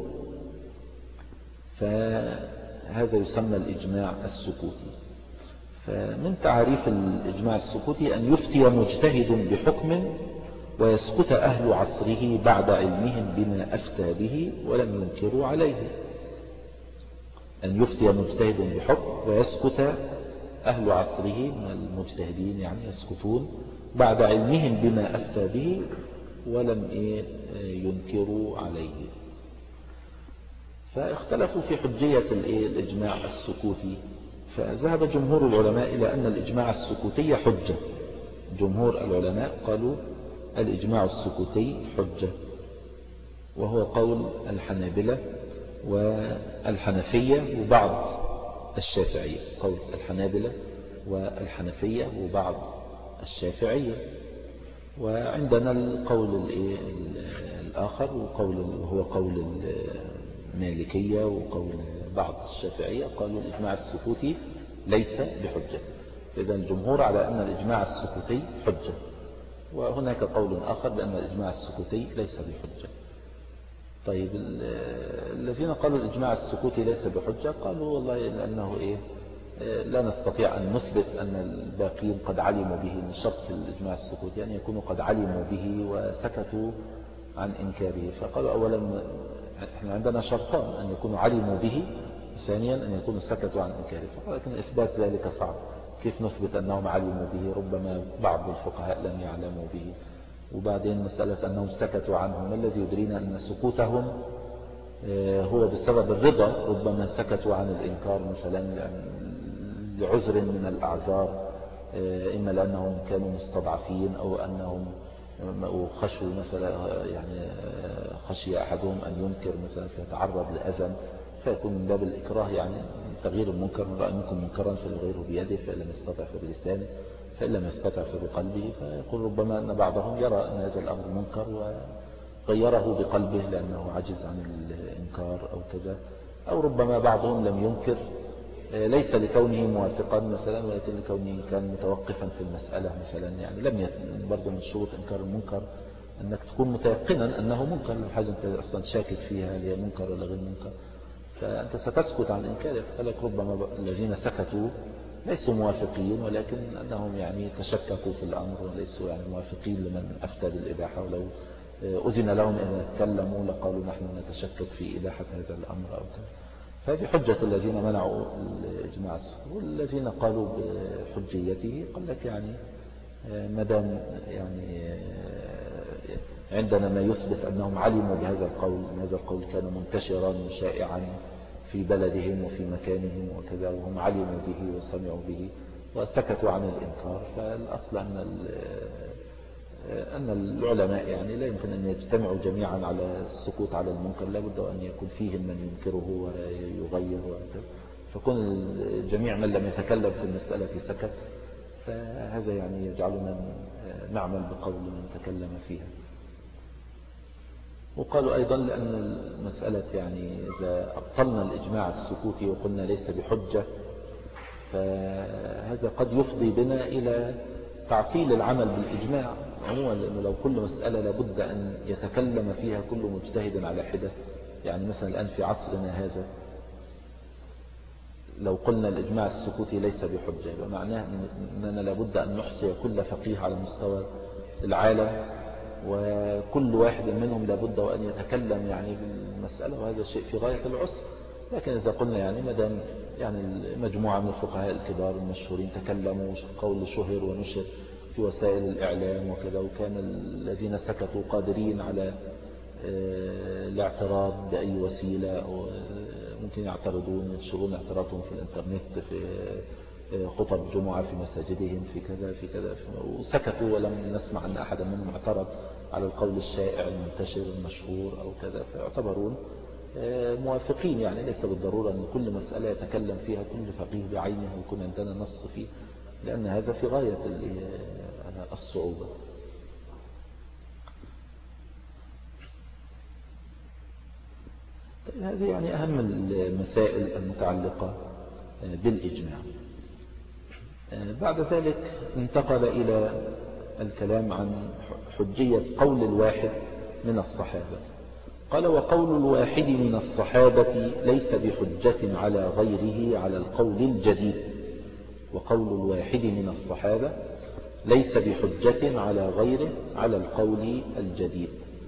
Speaker 1: فهذا يسمى الإجماع السكوتي. فمن تعريف الإجماع السكوتي أن يفتي مجتهد بحكم ويسكت أهل عصره بعد علمهم بما أفتى به ولم ينكروا عليه. أن يفتي مجتهد بحكم ويسكت أهل عصره من المجتهدين، يعني يسكتون بعد علمهم بما أفتى به ولم ينكروا عليه. فاختلفوا في حجية الإجماع السكوتي، فذهب جمهور العلماء إلى أن الإجماع السكوتي حجة. جمهور العلماء قالوا الإجماع السكوتي حجة، وهو قول الحنابلة والحنفية وبعض الشافعية، قول الحنابلة والحنفية وبعض الشافعية. وعندنا القول الآخر وقول هو قول المالكية وقول بعض الشافعية، قالوا الإجماع السكوتي ليس بحجة. إذن الجمهور على أن الإجماع السكوتي حجة، وهناك قول آخر بأن الإجماع السكوتي ليس بحجة. طيب الذين قالوا الإجماع السكوتي ليس بحجة قالوا والله لأنه إيه لا نستطيع أن نثبت أن الباقين قد علموا به، من شرط الإجماع السكوتي أن يعني يكونوا قد علموا به وسكتوا عن إنكاره. فقالوا أولا احنا عندنا شرطان، أن يكونوا علموا به، ثانيا أن يكونوا سكتوا عن إنكاره. ولكن إثبات ذلك صعب، كيف نثبت أنهم علموا به؟ ربما بعض الفقهاء لم يعلموا به. وبعدين مسألة أنهم سكتوا عنه، ما الذي يدرينا أن سكوتهم هو بسبب الرضا؟ ربما سكتوا عن الإنكار مثلا لعذر من الأعذار، إما لأنهم كانوا مستضعفين أو أنهم خشوا مثلا، يعني خشي أحدهم أن ينكر مثلا فيتعرض لأذى، فيكون من باب الإكراه، يعني تغيير المنكر، من رأى منكم منكرا فليغيره بيده فإن لم يستطع فبلسانه فإن لم يستطع فبقلبه. فيقول ربما أن بعضهم يرى أن هذا الأمر منكر وغيره بقلبه لأنه عجز عن الإنكار أو كذا، أو ربما بعضهم لم ينكر ليس لكونه موافقا مثلا، ولكن لكونه كان متوقفا في المسألة مثلا، يعني لم يكن برضه من شروط إنكار المنكر أنك تكون متيقنا أنه منكر، الحاجة أنت أصلا شاكك فيها هل هي منكر ولا غير منكر، فأنت ستسكت عن إنكاره. فلك ربما الذين سكتوا ليسوا موافقين، ولكن أنهم يعني تشككوا في الأمر وليسوا يعني موافقين لمن أفتى بالإباحة، ولو أذن لهم أن يتكلموا لقالوا نحن نتشكك في إباحة هذا الأمر أو كذا. فهذه حجة الذين منعوا الإجماع السكوتي. والذين قالوا بحجيته قال لك يعني مدام يعني عندنا ما يثبت أنهم علموا بهذا القول، هذا القول كان منتشرا وشائعا في بلدهم وفي مكانهم وكذا، وهم علموا به وسمعوا به وسكتوا عن الإنكار، فالأصل أن أن العلماء يعني لا يمكن أن يجتمعوا جميعا على السكوت على المنكر، لا بد أن يكون فيهم من ينكره ويغير وكذا، فكون جميع من لم يتكلم في المسألة سكت، فهذا يعني يجعلنا نعمل بقول من تكلم فيها. وقالوا أيضا لأن المسألة يعني إذا أبطلنا الإجماع السكوتي وقلنا ليس بحجة، فهذا قد يفضي بنا إلى تعطيل العمل بالإجماع عموما، لأنه لو كل مسألة لابد أن يتكلم فيها كل مجتهد على حدة، يعني مثلا الآن في عصرنا هذا لو قلنا الإجماع السكوتي ليس بحجة، يبقى معناه أننا لابد أن نحصي كل فقيه على مستوى العالم، وكل واحد منهم لابد وأن يتكلم يعني بالمسألة، وهذا شيء في غاية العسر. لكن إذا قلنا يعني مدام يعني مجموعة من الفقهاء الكبار المشهورين تكلموا، قول شهر ونشر في وسائل الإعلام وكذا، وكان الذين سكتوا قادرين على الاعتراض بأي وسيلة، أو ممكن يعترضون ينشرون اعتراضهم في الانترنت في خطب جمعة في مساجدهم في كذا في كذا، وسكتوا ولم نسمع أن أحدا منهم اعترض على القول الشائع المنتشر المشهور أو كذا، فيعتبرون موافقين. يعني ليس بالضرورة أن كل مسألة يتكلم فيها كل فقيه بعينه ويكون عندنا نص فيه، لأن هذا في غاية الصعوبة. طيب هذه يعني أهم المسائل المتعلقة بالإجماع. بعد ذلك انتقل إلى الكلام عن حجية قول الواحد من الصحابة. قال: وقول الواحد من الصحابة ليس بحجة على غيره على القول الجديد. وقول الواحد من الصحابة ليس بحجة على غيره على القول الجديد.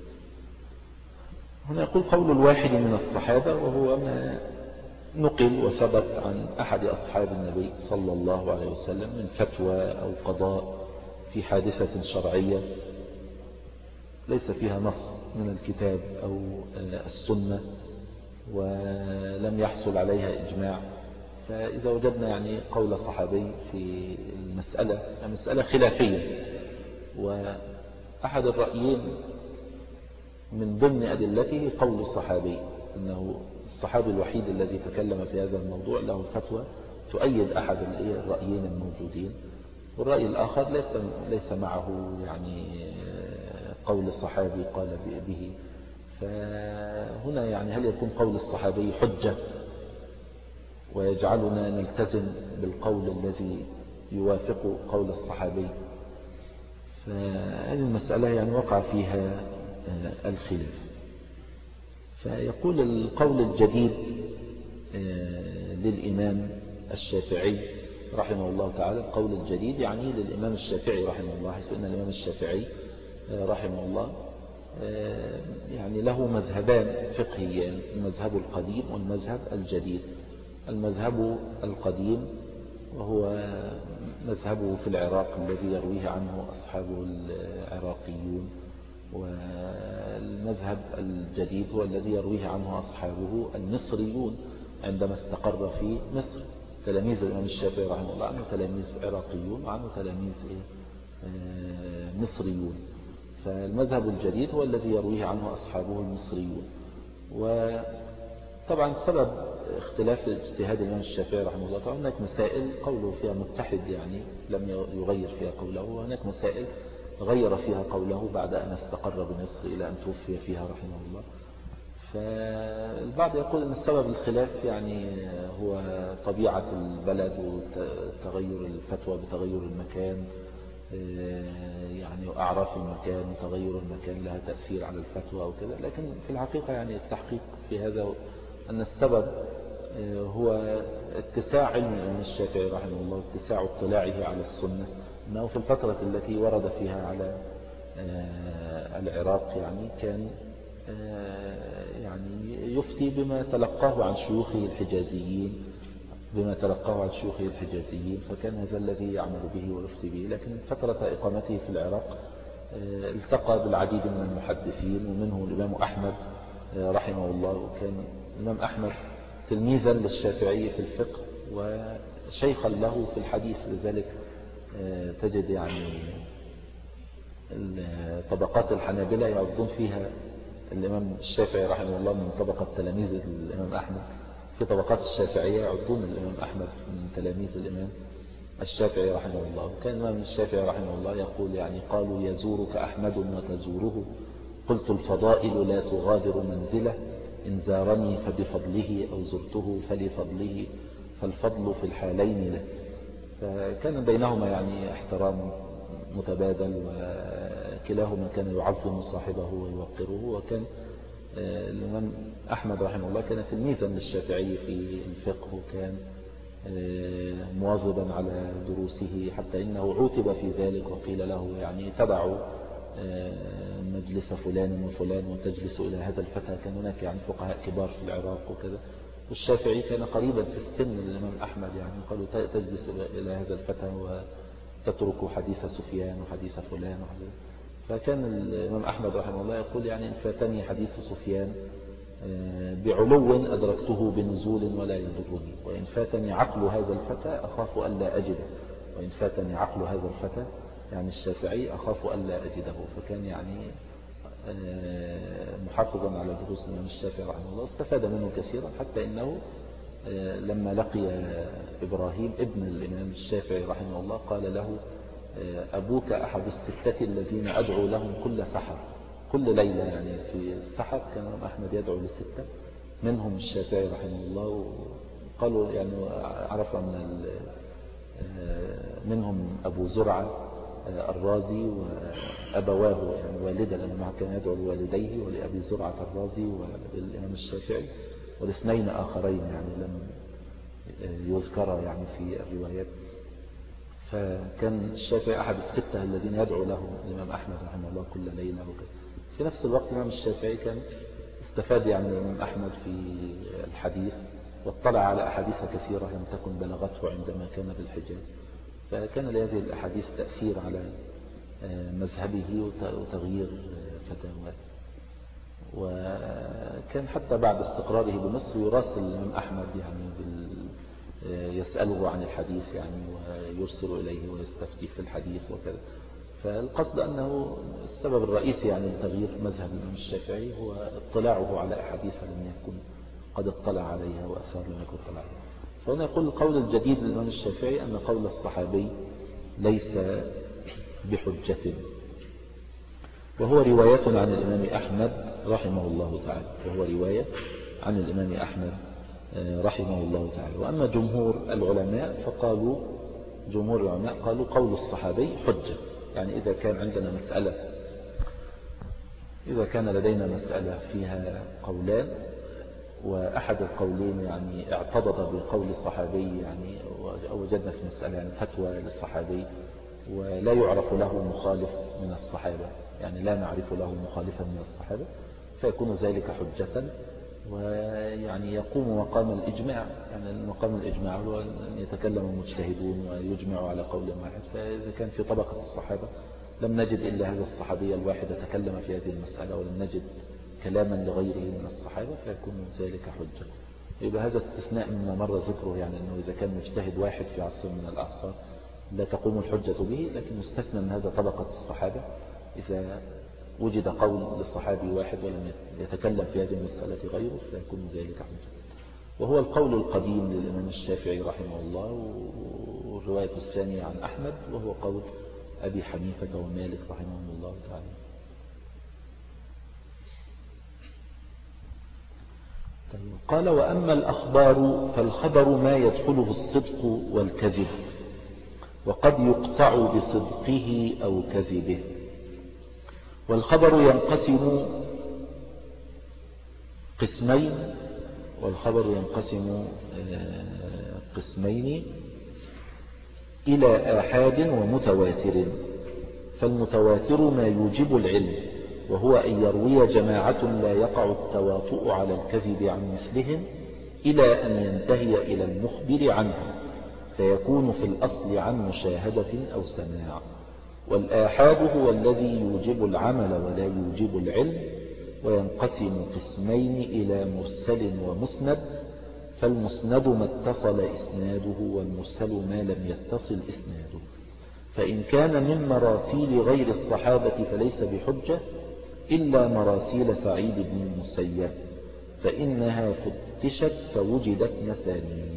Speaker 1: هنا يقول قول الواحد من الصحابة، وهو ما نقل وثبت عن أحد أصحاب النبي صلى الله عليه وسلم من فتوى أو قضاء في حادثة شرعية ليس فيها نص من الكتاب أو السنة ولم يحصل عليها إجماع. فإذا وجدنا يعني قول صحابي في المسألة مسألة خلافية، وأحد الرأيين من ضمن أدلته قول الصحابي أنه الصحابي الوحيد الذي تكلم في هذا الموضوع له فتوى تؤيد أحد الرأيين الموجودين، والرأي الآخر ليس ليس معه يعني قول الصحابي قال به. فهنا يعني هل يكون قول الصحابي حجة ويجعلنا نلتزم بالقول الذي يوافق قول الصحابي؟ فهذه المسألة يعني وقع فيها الخلاف. فيقول القول الجديد للإمام الشافعي رحمه الله تعالى، القول الجديد يعني للإمام الشافعي رحمه الله، حيث أن الإمام الشافعي رحمه الله يعني له مذهبان فقهيان: المذهب القديم والمذهب الجديد. المذهب القديم وهو مذهبه في العراق الذي يرويه عنه أصحابه العراقيون، والمذهب الجديد هو الذي يرويه عنه أصحابه المصريون عندما استقر في مصر. تلاميذ الإمام الشافعي رحمه الله عنه تلاميذ عراقيون وعنه تلاميذ مصريون، فالمذهب الجديد هو الذي يرويه عنه أصحابه المصريون. وطبعا سبب اختلاف اجتهاد الإمام الشافعي رحمه الله تعالى، هناك مسائل قوله فيها متحد يعني لم يغير فيها قوله، وهناك مسائل غير فيها قوله بعد أن استقر بمصر إلى أن توفي فيها رحمه الله. فالبعض يقول أن السبب الخلاف يعني هو طبيعة البلد وتغير الفتوى بتغير المكان، يعني أعراف المكان وتغير المكان لها تأثير على الفتوى أو كذا. لكن في الحقيقة يعني التحقيق في هذا أن السبب هو اتساع علم الإمام الشافعي رحمه الله، اتساع اطلاعه على السنة، أنه في الفترة التي ورد فيها على العراق يعني كان يعني يفتي بما تلقاه عن شيوخه الحجازيين بما تلقاه عن شيوخه الحجازيين فكان هذا الذي يعمل به ويفتي به. لكن فترة إقامته في العراق التقى بالعديد من المحدثين، ومنه الإمام أحمد رحمه الله. وكان الإمام أحمد تلميذا للشافعي في الفقه وشيخا له في الحديث، لذلك تجد يعني طبقات الحنابلة يعدون فيها الإمام الشافعي رحمه الله من طبقة تلاميذ الإمام أحمد، في طبقات الشافعية يعدون الإمام أحمد من تلاميذ الإمام الشافعي رحمه الله. وكان الإمام الشافعي رحمه الله يقول يعني قالوا يزورك أحمد وتزوره، قلت الفضائل لا تغادر منزله، إن زارني فبفضله أو زرته فلفضله، فالفضل في الحالين له. فكان بينهما يعني احترام متبادل، وكلاهما كان يعظم صاحبه ويوقره. وكان الإمام أحمد رحمه الله كان تلميذا للشافعي في الفقه، وكان مواظبا على دروسه، حتى إنه عوتب في ذلك وقيل له يعني تبعوا مجلس فلان وفلان وتجلس إلى هذا الفتى. كان هناك يعني فقهاء كبار في العراق وكذا، والشافعي كان قريبا في السن من الإمام أحمد، يعني قالوا تجلس إلى هذا الفتى وتترك حديث سفيان وحديث فلان وحديث. فكان الإمام أحمد رحمه الله يقول يعني إن فاتني حديث سفيان بعلو أدركته بنزول ولا يضرني، وإن فاتني عقل هذا الفتى أخاف ألا أجده، وإن فاتني عقل هذا الفتى يعني الشافعي أخاف ألا أجده. فكان يعني محافظا على دروس الإمام الشافعي رحمه الله، استفاد منه كثيرا، حتى إنه لما لقي إبراهيم ابن الإمام الشافعي رحمه الله قال له أبوك أحد الستة الذين أدعو لهم كل سحر، كل ليلة يعني في السحر كان أحمد يدعو لستة منهم الشافعي رحمه الله. وقالوا يعني عرف أن منهم أبو زرعة الرازي وأبواه يعني والدا، لأنه كان يدعو لوالديه ولأبي زرعة الرازي وللإمام الشافعي، والاثنين آخرين يعني لم يذكر يعني في الروايات. فكان الشافعي أحد الستة الذين يدعو لهم الإمام أحمد رحمه الله كل ليلة وكذا. في نفس الوقت الإمام الشافعي كان استفاد يعني الإمام أحمد في الحديث، واطلع على أحاديث كثيرة لم تكن بلغته عندما كان بالحجاز، فكان لهذه الأحاديث تأثير على مذهبه وتغيير فتاواه. وكان حتى بعد استقراره بمصر يراسل الإمام أحمد يعني بال يسأله عن الحديث يعني ويرسل إليه ويستفتي في الحديث وكذا. فالقصد أنه السبب الرئيسي يعني لتغيير مذهب الإمام الشافعي هو اطلاعه على أحاديث لم يكن قد اطلع عليها وأثار لم يكن اطلع عليها. فهنا يقول القول الجديد للإمام الشافعي أن قول الصحابي ليس بحجة، وهو رواية عن الإمام أحمد رحمه الله تعالى، وهو رواية عن الإمام أحمد رحمه الله تعالى. وأما جمهور العلماء فقالوا جمهور العلماء قالوا قول الصحابي حجة، يعني إذا كان عندنا مسألة إذا كان لدينا مسألة فيها قولان وأحد القولين يعني اعتضد بقول الصحابي، يعني وجدنا في مسألة يعني فتوى للصحابي ولا يعرف له مخالف من الصحابة، يعني لا نعرف له مخالفا من الصحابة، فيكون ذلك حجة ويعني يقوم مقام الإجماع. يعني مقام الإجماع هو أن يتكلم المجتهدون ويجمعوا على قول واحد. فإذا كان في طبقة الصحابة لم نجد إلا هذا الصحابي الواحد تكلم في هذه المسألة ولم نجد كلاما لغيره من الصحابة، فيكون ذلك حجة. يبقى هذا استثناء مما مر ذكره، يعني أنه إذا كان مجتهد واحد في عصر من الأعصار لا تقوم الحجة به، لكن مستثنى من هذا طبقة الصحابة إذا وجد قول للصحابي واحد ولم يتكلم في هذه المسألة غيره فيكون ذلك حجة. وهو القول القديم للإمام الشافعي رحمه الله، والرواية الثانية عن أحمد، وهو قول أبي حنيفة ومالك رحمهم الله تعالى. قال وأما الأخبار فالخبر ما يدخله الصدق والكذب، وقد يقطع بصدقه أو كذبه. والخبر ينقسم قسمين والخبر ينقسم قسمين إلى آحاد ومتواتر. فالمتواتر ما يوجب العلم، وهو أن يروي جماعة لا يقع التواطؤ على الكذب عن مثلهم إلى أن ينتهي إلى المخبر عنه، فيكون في الأصل عن مشاهدة أو سماع. والآحاد هو الذي يوجب العمل ولا يوجب العلم، وينقسم قسمين إلى مرسل ومسند. فالمسند ما اتصل إسناده، والمرسل ما لم يتصل إسناده. فإن كان من مراسيل غير الصحابة فليس بحجة إلا مراسيل سعيد بن المسيب، فإنها فتشت فوجدت مسانيد.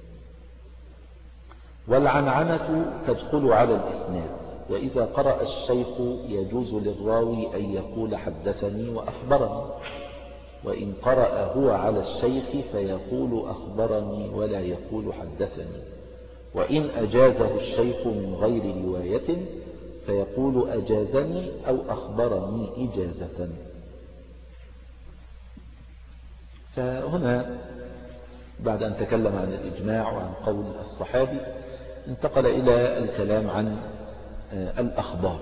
Speaker 1: والعنعنة تدخل على الإسناد، وإذا قرأ الشيخ يجوز للراوي أن يقول حدثني وأخبرني، وإن قرأ هو على الشيخ فيقول أخبرني ولا يقول حدثني. وإن أجازه الشيخ من غير رواية فيقول أجازني أو أخبرني إجازة. فهنا بعد أن تكلم عن الإجماع وعن قول الصحابي انتقل إلى الكلام عن الأخبار،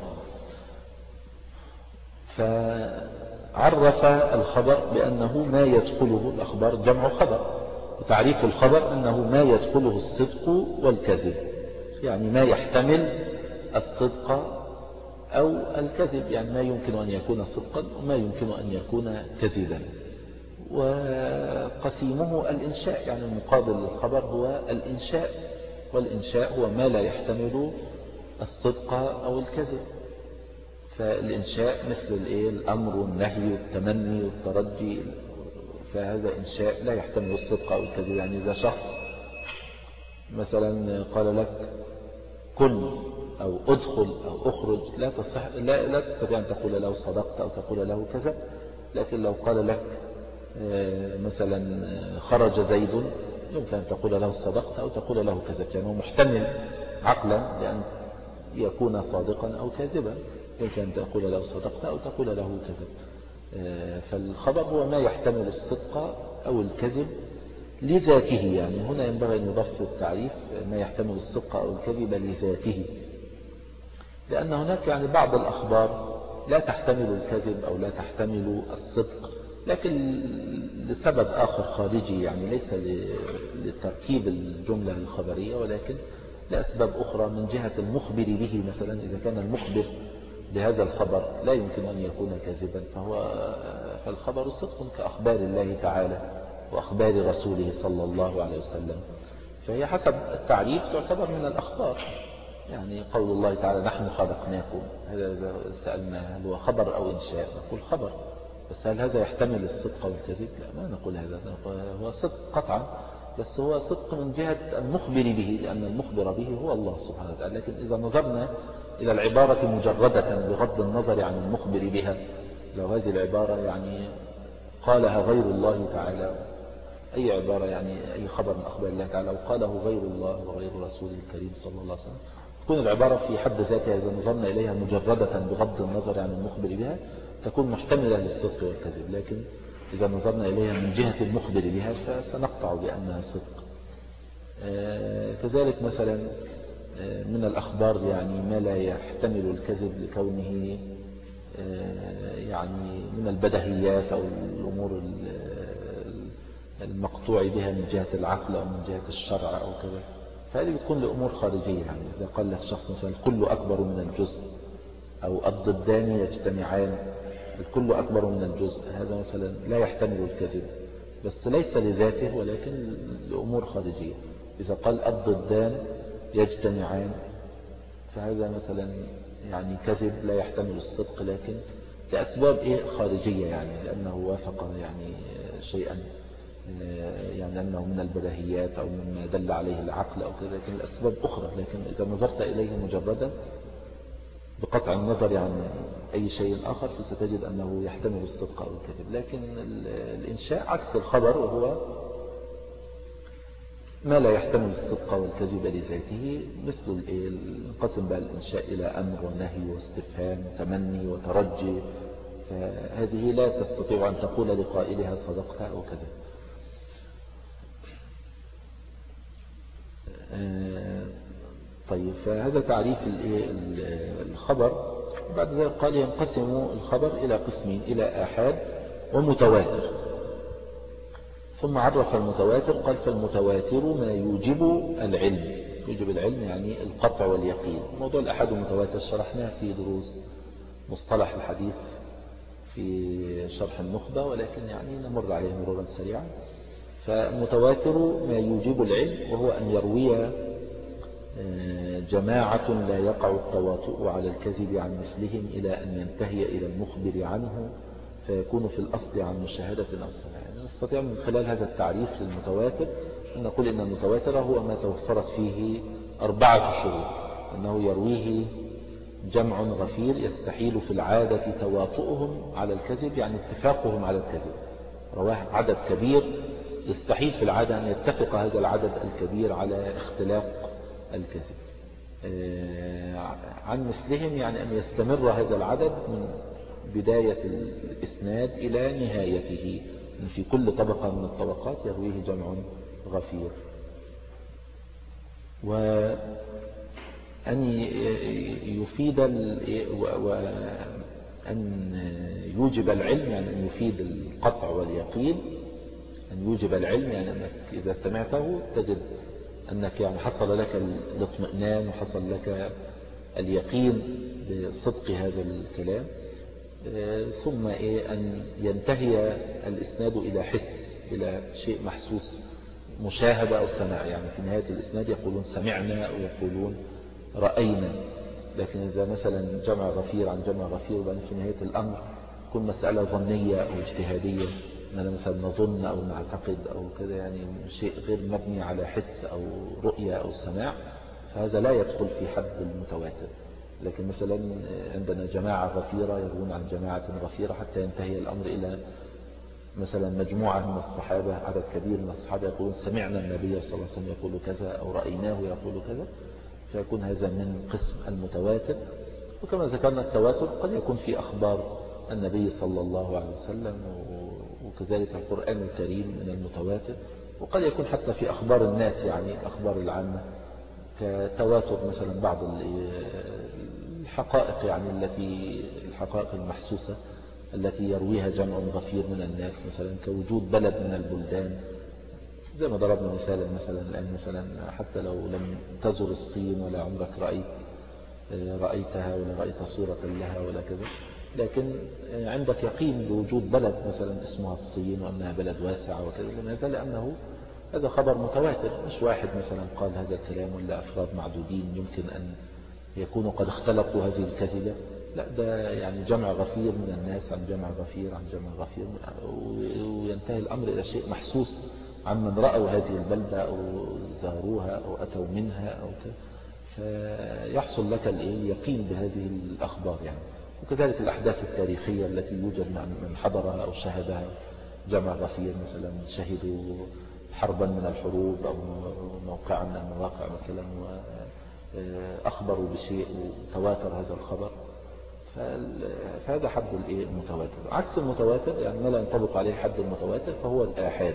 Speaker 1: فعرف الخبر بأنه ما يدخله الأخبار جمع خبر، وتعريف الخبر أنه ما يدخله الصدق والكذب، يعني ما يحتمل الصدق أو الكذب، يعني ما يمكن أن يكون صدقا وما يمكن أن يكون كذبا. وقسيمه الإنشاء، يعني المقابل للخبر هو الإنشاء، والإنشاء هو ما لا يحتمل الصدق أو الكذب. فالإنشاء مثل الإيه الأمر والنهي والتمني والترجي، فهذا إنشاء لا يحتمل الصدق أو الكذب. يعني إذا شخص مثلا قال لك كن أو أدخل أو أخرج، لا تصح لا, لا تستطيع أن تقول له صدقت أو تقول له كذا. لكن لو قال لك مثلا خرج زيد، يمكن أن تقول له صدقت أو تقول له كذا، يعني هو محتمل عقلا لأن يكون صادقا أو كاذبا، يمكن أن تقول له صدقت أو تقول له كذب. فالخبر هو ما يحتمل الصدق أو الكذب لذاته، يعني هنا ينبغي أن يضاف التعريف ما يحتمل الصدق أو الكذب لذاته، لأن هناك يعني بعض الأخبار لا تحتمل الكذب أو لا تحتمل الصدق، لكن لسبب آخر خارجي، يعني ليس لتركيب الجملة الخبرية، ولكن لأسباب أخرى من جهة المخبر به. مثلا إذا كان المخبر بهذا الخبر لا يمكن أن يكون كاذبا، فهو فالخبر صدق كأخبار الله تعالى وأخبار رسوله صلى الله عليه وسلم، فهي حسب التعريف تعتبر من الأخبار. يعني قول الله تعالى نحن خلقناكم، هذا إذا سألنا هل هو خبر أو إنشاء نقول خبر، بس هل هذا يحتمل الصدق والكذب؟ لا، ما نقول هذا، هو صدق قطعا، بس هو صدق من جهة المخبر به، لأن المخبر به هو الله سبحانه وتعالى. لكن إذا نظرنا إلى العبارة مجردة بغض النظر عن المخبر بها، لو هذه العبارة يعني قالها غير الله تعالى، أي عبارة يعني أي خبر من أخبار الله تعالى وقاله غير الله وغير رسوله الكريم صلى الله عليه وسلم، تكون العبارة في حد ذاتها إذا نظرنا إليها مجردة بغض النظر عن المخبر بها تكون محتملة للصدق والكذب. لكن إذا نظرنا إليها من جهة المخبر بها فسنقطع بأنها صدق. كذلك مثلا من الأخبار يعني ما لا يحتمل الكذب لكونه يعني من البدهيات أو الأمور المقطوع بها من جهة العقل أو من جهة الشرع أو كذا، فهذه بتكون لأمور خارجية. يعني إذا قال لك شخص مثلا الكل أكبر من الجزء، أو الضدان يجتمعان، الكل أكبر من الجزء، هذا مثلا لا يحتمل الكذب، بس ليس لذاته ولكن لأمور خارجية. إذا قال الضدان يجتمعان، فهذا مثلا يعني كذب لا يحتمل الصدق، لكن لأسباب إيه خارجية، يعني لأنه وافق يعني شيئا، يعني أنه من البدهيات أو مما دل عليه العقل أو كذا، لكن الأسباب أخرى. لكن إذا نظرت إليه مجردا بقطع النظر عن أي شيء آخر فستجد أنه يحتمل الصدق أو الكذب. لكن الإنشاء عكس الخبر، وهو ما لا يحتمل الصدق والكذب لذاته، مثل القسم بقى الإنشاء إلى أمر ونهي واستفهام وتمني وترجي، فهذه لا تستطيع أن تقول لقائلها صدقت أو كذا. طيب، فهذا تعريف الخبر. بعد ذلك قال ينقسم الخبر إلى قسمين، إلى آحاد ومتواتر. ثم عرف المتواتر قال فالمتواتر ما يوجب العلم، يوجب العلم يعني القطع واليقين. موضوع الآحاد والمتواتر شرحناه في دروس مصطلح الحديث في شرح النخبة، ولكن يعني نمر عليه مرورا سريعا. فالمتواتر ما يوجب العلم، وهو أن يروي جماعة لا يقع التواطؤ على الكذب عن مثلهم إلى أن ينتهي إلى المخبر عنه فيكون في الأصل عن مشاهدة أو سماع. يعني نستطيع من خلال هذا التعريف للمتواتر أن نقول إن المتواتر هو ما توفرت فيه أربعة شروط: أنه يرويه جمع غفير يستحيل في العادة تواطؤهم على الكذب، يعني اتفاقهم على الكذب، رواه عدد كبير يستحيل في العادة أن يتفق هذا العدد الكبير على اختلاق الكذب. عن مثلهم يعني أن يستمر هذا العدد من بداية الإسناد إلى نهايته، في كل طبقة من الطبقات يرويه جمع غفير. وأن يفيد وأن يوجب العلم يعني أن يفيد القطع واليقين. أن يوجب العلم يعني أنك إذا سمعته تجد أنك يعني حصل لك الاطمئنان وحصل لك اليقين بصدق هذا الكلام. ثم إيه أن ينتهي الإسناد إلى حس، إلى شيء محسوس، مشاهدة أو سماع. يعني في نهاية الإسناد يقولون سمعنا أو يقولون رأينا. لكن إذا مثلا جمع غفير عن جمع غفير وبعدين في نهاية الأمر تكون مسألة ظنية أو اجتهادية، أننا مثلا نظن أو نعتقد أو كذا، يعني شيء غير مبني على حس أو رؤية أو سماع، فهذا لا يدخل في حد المتواتر. لكن مثلا عندنا جماعة غفيرة يروون عن جماعة غفيرة حتى ينتهي الأمر إلى مثلا مجموعة من الصحابة، عدد كبير من الصحابة يقولون سمعنا النبي صلى الله عليه وسلم يقول كذا أو رأيناه يقول كذا، فيكون هذا من قسم المتواتر. وكما ذكرنا التواتر قد يكون في أخبار النبي صلى الله عليه وسلم، وكذلك القرآن الكريم من المتواتر، وقد يكون حتى في أخبار الناس، يعني أخبار العامة كتواتر مثلا بعض الحقائق، يعني التي الحقائق المحسوسة التي يرويها جمع غفير من الناس، مثلا كوجود بلد من البلدان، زي ما ضربنا مثالا مثلا الآن، مثلا حتى لو لم تزر الصين ولا عمرك رأيت رأيتها ولا رأيت صورة لها ولا كذا، لكن عندك يقين بوجود بلد مثلا اسمها الصين وأنها بلد واسعة وكذا. لماذا؟ لأنه هذا خبر متواتر، مش واحد مثلا قال هذا الكلام ولا أفراد معدودين يمكن أن يكونوا قد اختلقوا هذه الكذبة. لا، ده يعني جمع غفير من الناس عن جمع غفير عن جمع غفير، وينتهي الأمر إلى شيء محسوس عمن رأوا هذه البلدة أو زاروها أو أتوا منها أو كذا، فيحصل لك اليقين بهذه الأخبار يعني. وكذلك الأحداث التاريخية التي يوجد من حضرها أو شهدها جمع غفير، مثلا شهدوا حربا من الحروب أو موقعا من المواقع مثلا وأخبروا بشيء وتواتر هذا الخبر، فهذا حد المتواتر. عكس المتواتر يعني ما لا ينطبق عليه حد المتواتر فهو الآحاد.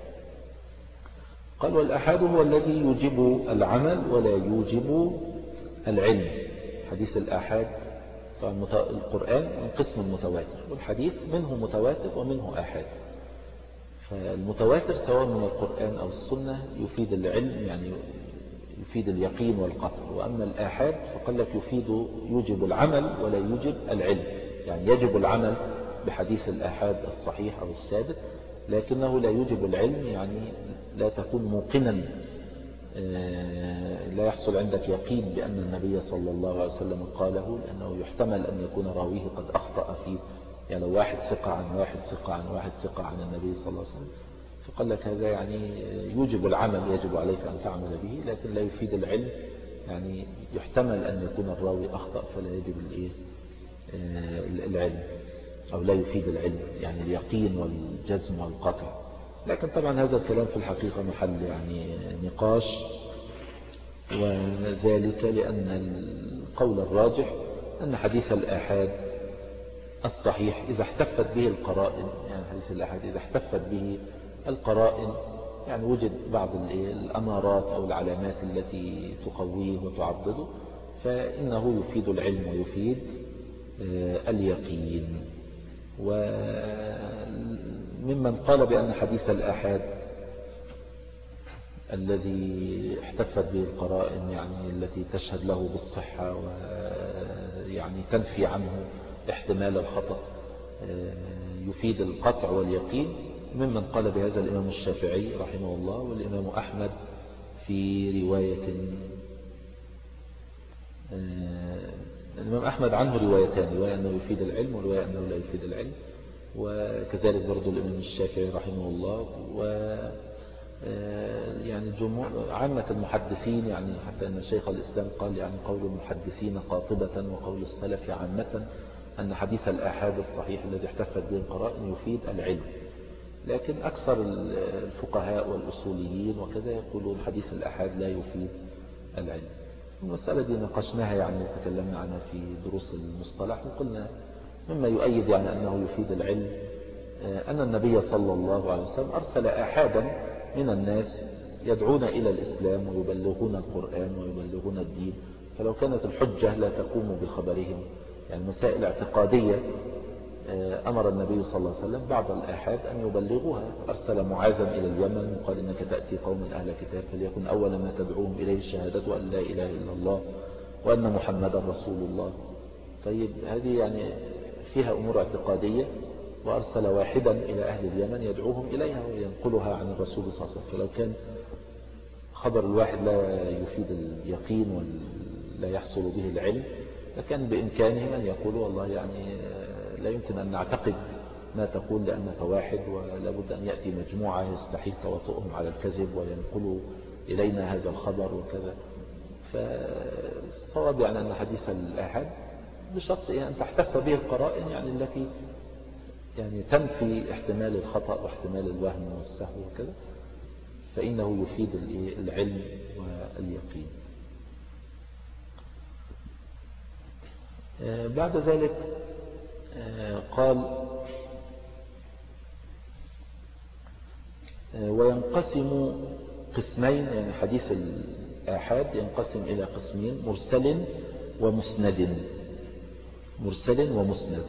Speaker 1: قال والآحاد هو الذي يوجب العمل ولا يوجب العلم. حديث الآحاد القرآن من قسم المتواتر، والحديث منه متواتر ومنه آحاد. فالمتواتر سواء من القرآن أو السنة يفيد العلم، يعني يفيد اليقين والقطع. وأما الآحاد فقال لك يفيد يوجب العمل ولا يوجب العلم، يعني يجب العمل بحديث الآحاد الصحيح أو الثابت، لكنه لا يوجب العلم، يعني لا تكون موقنا، لا يحصل عندك يقين بأن النبي صلى الله عليه وسلم قاله، لأنه يحتمل أن يكون راويه قد أخطأ فيه. يعني لو واحد ثقة عن واحد ثقة عن واحد ثقة عن النبي صلى الله عليه وسلم، فقال لك هذا يعني يوجب العمل، يجب عليك أن تعمل به، لكن لا يفيد العلم. يعني يحتمل أن يكون الراوي أخطأ فلا يجب العلم، أو لا يفيد العلم، يعني اليقين والجزم والقطع. لكن طبعا هذا الكلام في الحقيقة محل يعني نقاش، وذلك لأن القول الراجح أن حديث الآحاد الصحيح إذا احتفت به القرائن، يعني حديث الآحاد إذا احتفت به القرائن، يعني وجد بعض الأمارات أو العلامات التي تقويه وتعضده، فإنه يفيد العلم ويفيد اليقين. وممن قال بأن حديث الآحاد الذي احتفت به القرائن، يعني التي تشهد له بالصحة ويعني تنفي عنه احتمال الخطأ، يفيد القطع واليقين، ممن قال بهذا الإمام الشافعي رحمه الله، والإمام أحمد في رواية، الإمام أحمد عنه روايتان، رواية أنه يفيد العلم ورواية أنه لا يفيد العلم، وكذلك برضو الإمام الشافعي رحمه الله. و يعني عامة المحدثين، يعني حتى أن شيخ الإسلام قال يعني قول المحدثين قاطبة وقول السلف عامة أن حديث الآحاد الصحيح الذي احتفت به القرائن يفيد العلم. لكن أكثر الفقهاء والأصوليين وكذا يقولون حديث الآحاد لا يفيد العلم. المسألة دي ناقشناها، يعني تكلمنا عنها في دروس المصطلح، وقلنا مما يؤيد يعني أنه يفيد العلم أن النبي صلى الله عليه وسلم أرسل آحادا من الناس يدعون إلى الإسلام ويبلغون القرآن ويبلغون الدين. فلو كانت الحجة لا تقوم بخبرهم، يعني مسائل اعتقادية، أمر النبي صلى الله عليه وسلم بعض الآحاد أن يبلغوها. أرسل معاذا إلى اليمن وقال إنك تأتي قوم أهل كتاب فليكن أول ما تدعوهم إليه الشهادة أن لا إله إلا الله وأن محمدا رسول الله. طيب هذه يعني فيها أمور اعتقادية، وأرسل واحدا إلى أهل اليمن يدعوهم إليها وينقلها عن الرسول صلى الله عليه وسلم. فلو كان خبر الواحد لا يفيد اليقين ولا يحصل به العلم، لكان بإمكانهم أن يقولوا والله يعني لا يمكن أن نعتقد ما تقول لأنك واحد، ولا بد أن يأتي مجموعة يستحيل تواطؤهم على الكذب وينقلوا إلينا هذا الخبر وكذا. فالصواب يعني أن حديث الآحاد بشرط أن تحتف به القرائن يعني التي يعني تنفي احتمال الخطأ واحتمال الوهم والسهو وكذا، فإنه يفيد العلم واليقين. بعد ذلك قال وينقسم قسمين، يعني حديث الآحاد ينقسم إلى قسمين: مرسل ومسند. مرسل ومسند.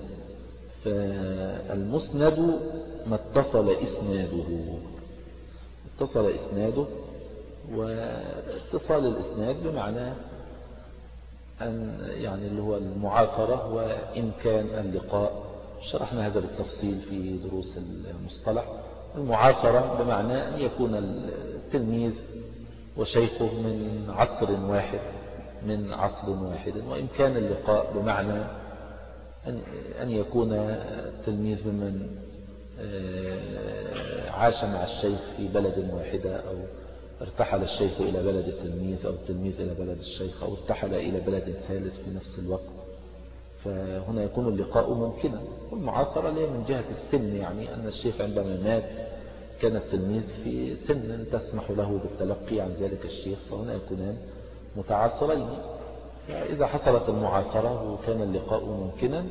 Speaker 1: فالمسند ما اتصل إسناده، اتصل إسناده. واتصال الإسناد بمعنى أن يعني اللي هو المعاصرة وإمكان اللقاء. شرحنا هذا بالتفصيل في دروس المصطلح. المعاصرة بمعنى أن يكون التلميذ وشيخه من عصر واحد من عصر واحد، وإمكان اللقاء بمعنى أن يكون التلميذ ممن عاش مع الشيخ في بلد واحدة، أو ارتحل الشيخ إلى بلد التلميذ، أو التلميذ إلى بلد الشيخ، أو ارتحل إلى بلد ثالث في نفس الوقت. فهنا يكون اللقاء ممكنا. والمعاصرة اللي من جهة السن، يعني أن الشيخ عندما مات كان التلميذ في سن تسمح له بالتلقي عن ذلك الشيخ، فهنا يكونان متعاصرين. فإذا حصلت المعاصرة وكان اللقاء ممكنا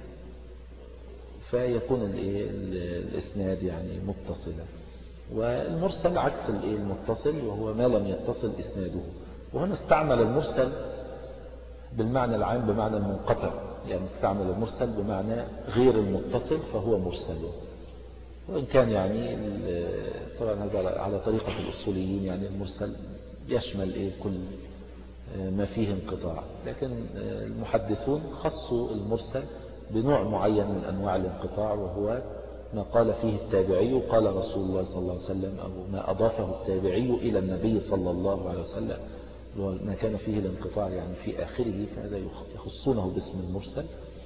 Speaker 1: فيكون الإسناد يعني متصلا. والمرسل عكس المتصل، وهو ما لم يتصل إسناده. وهنا استعمل المرسل بالمعنى العام بمعنى المنقطع، يعني استعمل المرسل بمعنى غير المتصل فهو مرسل. وإن كان يعني طبعا هذا على طريقة الأصوليين، يعني المرسل يشمل إيه كل ما فيه انقطاع، لكن المحدثون خصوا المرسل بنوع معين من أنواع الانقطاع، وهو ما قال فيه التابعي قال رسول الله صلى الله عليه وسلم، أو ما أضافه التابعي إلى النبي صلى الله عليه وسلم، ما كان فيه الانقطاع يعني في آخره، فهذا يخصونه باسم المرسل.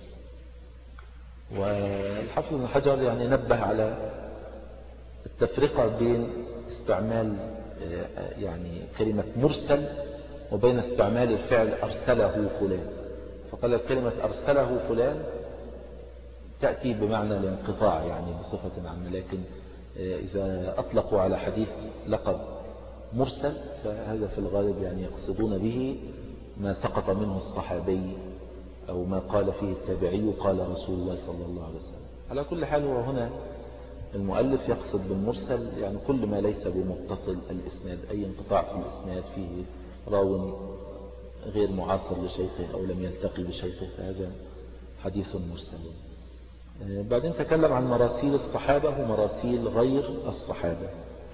Speaker 1: والحافظ ابن حجر يعني نبه على التفرقة بين استعمال يعني كلمة مرسل وبين استعمال الفعل أرسله فلان. فقال كلمة أرسله فلان تأتي بمعنى الانقطاع يعني بصفة عامة، لكن إذا أطلقوا على حديث لقب مرسل فهذا في الغالب يعني يقصدون به ما سقط منه الصحابي، أو ما قال فيه التابعي قال رسول الله صلى الله عليه وسلم. على كل حال هو هنا المؤلف يقصد بالمرسل يعني كل ما ليس بمتصل الإسناد، أي انقطاع في الإسناد فيه راو غير معاصر لشيخه أو لم يلتقي بشيخه، فهذا حديث مرسل. بعدين تكلم عن مراسيل الصحابة ومراسيل غير الصحابة.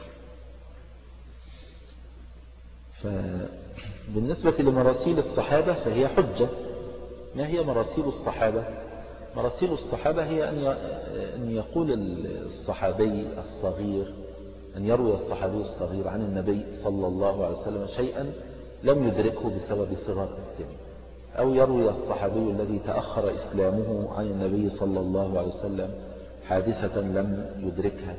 Speaker 1: فبالنسبة لمراسيل الصحابة فهي حجة. ما هي مراسيل الصحابة؟ مراسيل الصحابة هي أن يقول الصحابي الصغير، أن يروي الصحابي الصغير عن النبي صلى الله عليه وسلم شيئا لم يدركه بسبب صغر السن، أو يروي الصحابي الذي تأخر إسلامه عن النبي صلى الله عليه وسلم حادثة لم يدركها.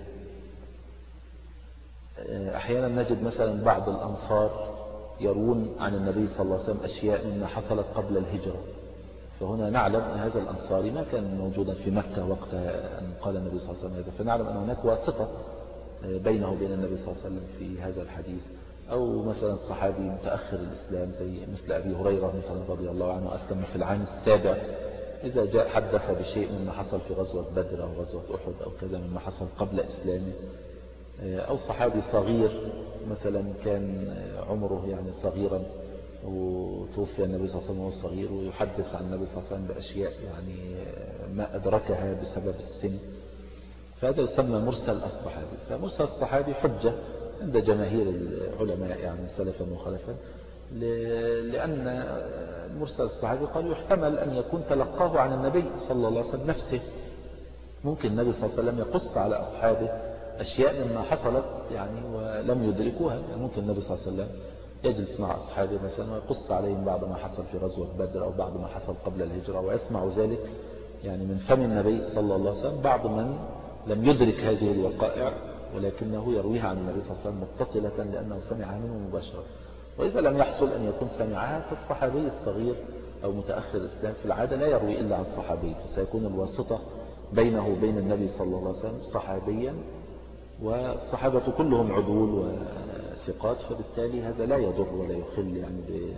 Speaker 1: أحيانا نجد مثلا بعض الأنصار يروون عن النبي صلى الله عليه وسلم أشياء مما حصلت قبل الهجرة، فهنا نعلم أن هذا الأنصاري ما كان موجودا في مكة وقت أن قال النبي صلى الله عليه وسلم هذا، فنعلم أن هناك واسطة بينه وبين النبي صلى الله عليه وسلم في هذا الحديث. أو مثلا صحابي متأخر الإسلام زي مثل أبي هريرة مثلا رضي الله عنه أسلم في العام السابع، إذا جاء حدث بشيء مما حصل في غزوة بدر أو غزوة أحد أو كذا مما حصل قبل إسلامه. أو صحابي صغير مثلا كان عمره يعني صغيرا وتوفي النبي صلى الله عليه وسلم وهو صغير، ويحدث عن النبي صلى الله عليه وسلم بأشياء يعني ما أدركها بسبب السن، فهذا يسمى مرسل الصحابي. فمرسل الصحابي حجة عند جماهير العلماء يعني سلفا وخلفا، لأن المرسل الصحابي قال يحتمل أن يكون تلقاه عن النبي صلى الله عليه وسلم نفسه. ممكن النبي صلى الله عليه وسلم يقص على أصحابه أشياء مما حصلت يعني ولم يدركوها. يعني ممكن النبي صلى الله عليه وسلم يجلس مع أصحابه مثلا ويقص عليهم بعد ما حصل في غزوة بدر أو بعد ما حصل قبل الهجرة، ويسمع ذلك يعني من فم النبي صلى الله عليه وسلم بعض من لم يدرك هذه الوقائع ولكنه يرويها عن النبي صلى الله عليه وسلم متصلة لأنه سمعها منه مباشرة. وإذا لم يحصل أن يكون سمعها فالصحابي الصغير أو متأخر الإسلام في العادة لا يروي إلا عن الصحابي، فسيكون الواسطة بينه وبين النبي صلى الله عليه وسلم صحابيا، والصحابة كلهم عدول وثقات، فبالتالي هذا لا يضر ولا يخل يعني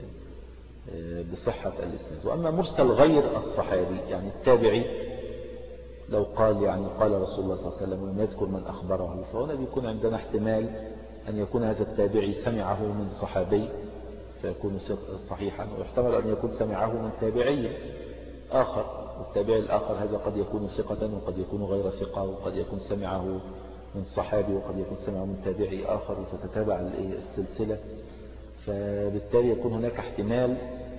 Speaker 1: بصحة الإسناد. وأما مرسل غير الصحابي يعني التابعي لو قال يعني قال رسول الله صلى الله عليه وسلم ولم يذكر من أخبره، فهنا بيكون عندنا احتمال أن يكون هذا التابعي سمعه من صحابي فيكون صحيحا، ويحتمل أن يكون سمعه من تابعي آخر، والتابعي الآخر هذا قد يكون ثقة وقد يكون غير ثقة، وقد يكون سمعه من صحابي وقد يكون سمعه من تابعي آخر، وتتتابع السلسلة، فبالتالي يكون هناك احتمال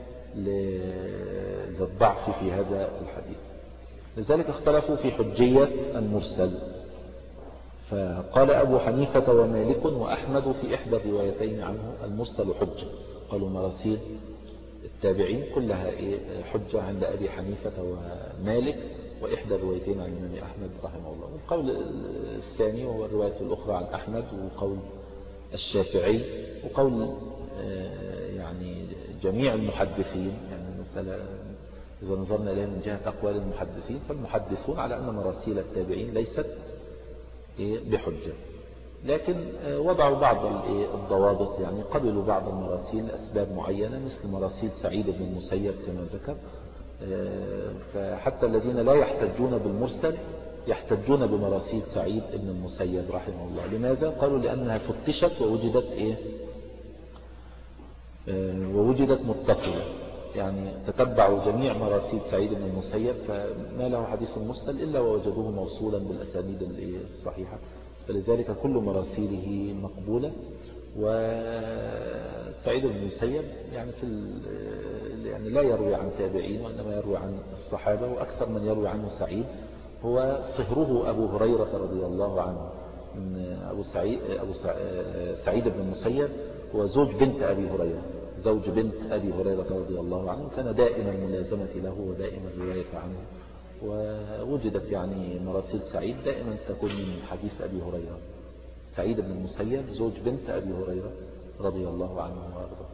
Speaker 1: للضعف في هذا الحديث. لذلك اختلفوا في حجية المرسل، فقال أبو حنيفة ومالك وأحمد في إحدى الروايتين عنه المرسل حجة. قالوا مراسيل التابعين كلها حجة عند أبي حنيفة ومالك وإحدى الروايتين عن الإمام أحمد رحمه الله. والقول الثاني وهو الرواية الأخرى عن أحمد وقول الشافعي وقول يعني جميع المحدثين، يعني المسألة إذا نظرنا إليها من جهة أقوال المحدثين فالمحدثون على أن مراسيل التابعين ليست بحجة، لكن وضعوا بعض الضوابط، يعني قبلوا بعض المراسيل لأسباب معينة مثل مراسيل سعيد بن المسيب كما ذكر. فحتى الذين لا يحتجون بالمرسل يحتجون بمراسيل سعيد بن المسيب رحمه الله. لماذا؟ قالوا لأنها فتشت ووجدت إيه ووجدت متصلة، يعني تتبعوا جميع مراسيل سعيد بن المسيب فما له حديث مرسل إلا ووجدوه موصولا بالأسانيد الصحيحة، فلذلك كل مراسيله مقبولة. وسعيد بن المسيب يعني في يعني لا يروي عن تابعين وإنما يروي عن الصحابة، وأكثر من يروي عنه سعيد هو صهره أبو هريرة رضي الله عنه. أبو سعيد, أبو سعيد بن المسيب هو زوج بنت أبي هريرة، زوج بنت أبي هريرة رضي الله عنه، كان دائما الملازمة له ودائما الرواية عنه. ووجدت يعني مراسيل سعيد دائما تكون من حديث أبي هريرة. سعيد بن المسيب زوج بنت أبي هريرة رضي الله عنه وارضاه،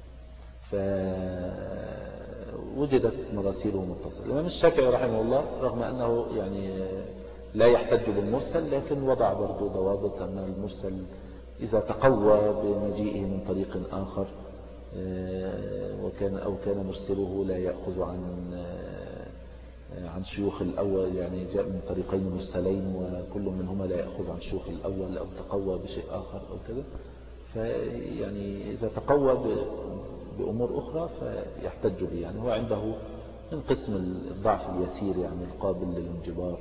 Speaker 1: فوجدت مراسيله متصلة. الإمام الشافعي رحمه الله رغم أنه يعني لا يحتج بالمرسل لكن وضع برضو ضوابط أن المرسل إذا تقوى بمجيئه من طريق آخر وكان أو كان مرسله لا يأخذ عن عن شيوخ الأول، يعني جاء من طريقين مرسلين وكل منهما لا يأخذ عن شيوخ الأول أو تقوى بشيء آخر أو كذا، فيعني إذا تقوى بأمور أخرى فيحتج به. يعني هو عنده من قسم الضعف اليسير يعني القابل للانجبار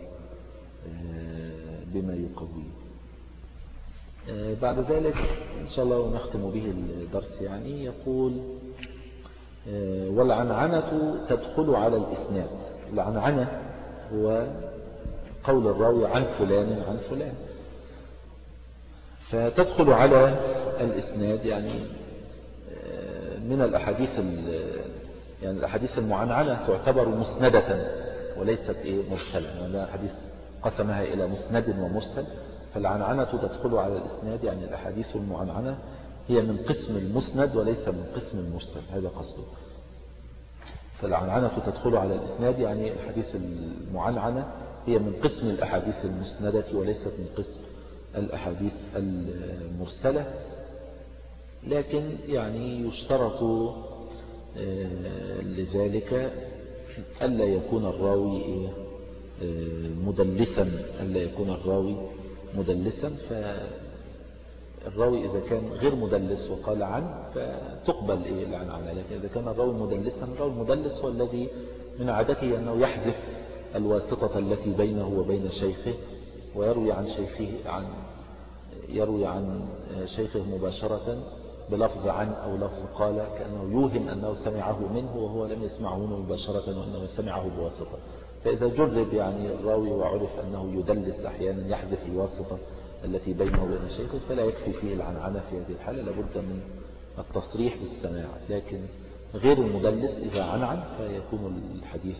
Speaker 1: بما يقويه. بعد ذلك إن شاء الله نختم به الدرس. يعني يقول والعنعنة تدخل على الإسناد. العنعنة هو قول الراوي عن فلان عن فلان، فتدخل على الإسناد يعني من الأحاديث يعني الأحاديث المعنعنة تعتبر مسندة وليست إيه مرسلة، يعني الحديث قسمها إلى مسند ومرسل، فالعنعنة تدخل على الإسناد يعني الأحاديث المعنعنة هي من قسم المسند وليس من قسم المرسل، هذا قصده. فالعنعنة تدخل على الإسناد يعني الحديث المعنعنة هي من قسم الأحاديث المسندة وليست من قسم الأحاديث المرسلة. لكن يعني يشترط لذلك ألا يكون الراوي مدلسا ألا يكون الراوي مدلسا فالراوي إذا كان غير مدلس وقال عنه فتقبل إيه العنعنة. لكن إذا كان الراوي مدلسا، الراوي المدلس هو الذي من عادته أنه يحذف الواسطة التي بينه وبين شيخه ويروي عن شيخه عن يروي عن شيخه مباشرة بلفظ عن أو لفظ قال، كأنه يوهم أنه سمعه منه وهو لم يسمعه منه مباشرة وأنه سمعه بواسطة. فإذا جرب يعني الراوي وعرف أنه يدلس أحيانا يحذف الواسطة التي بينه وبين الشيخ، فلا يكفي فيه العنعنة في هذه الحالة، لابد من التصريح بالسماع. لكن غير المدلس إذا عنعن فيكون الحديث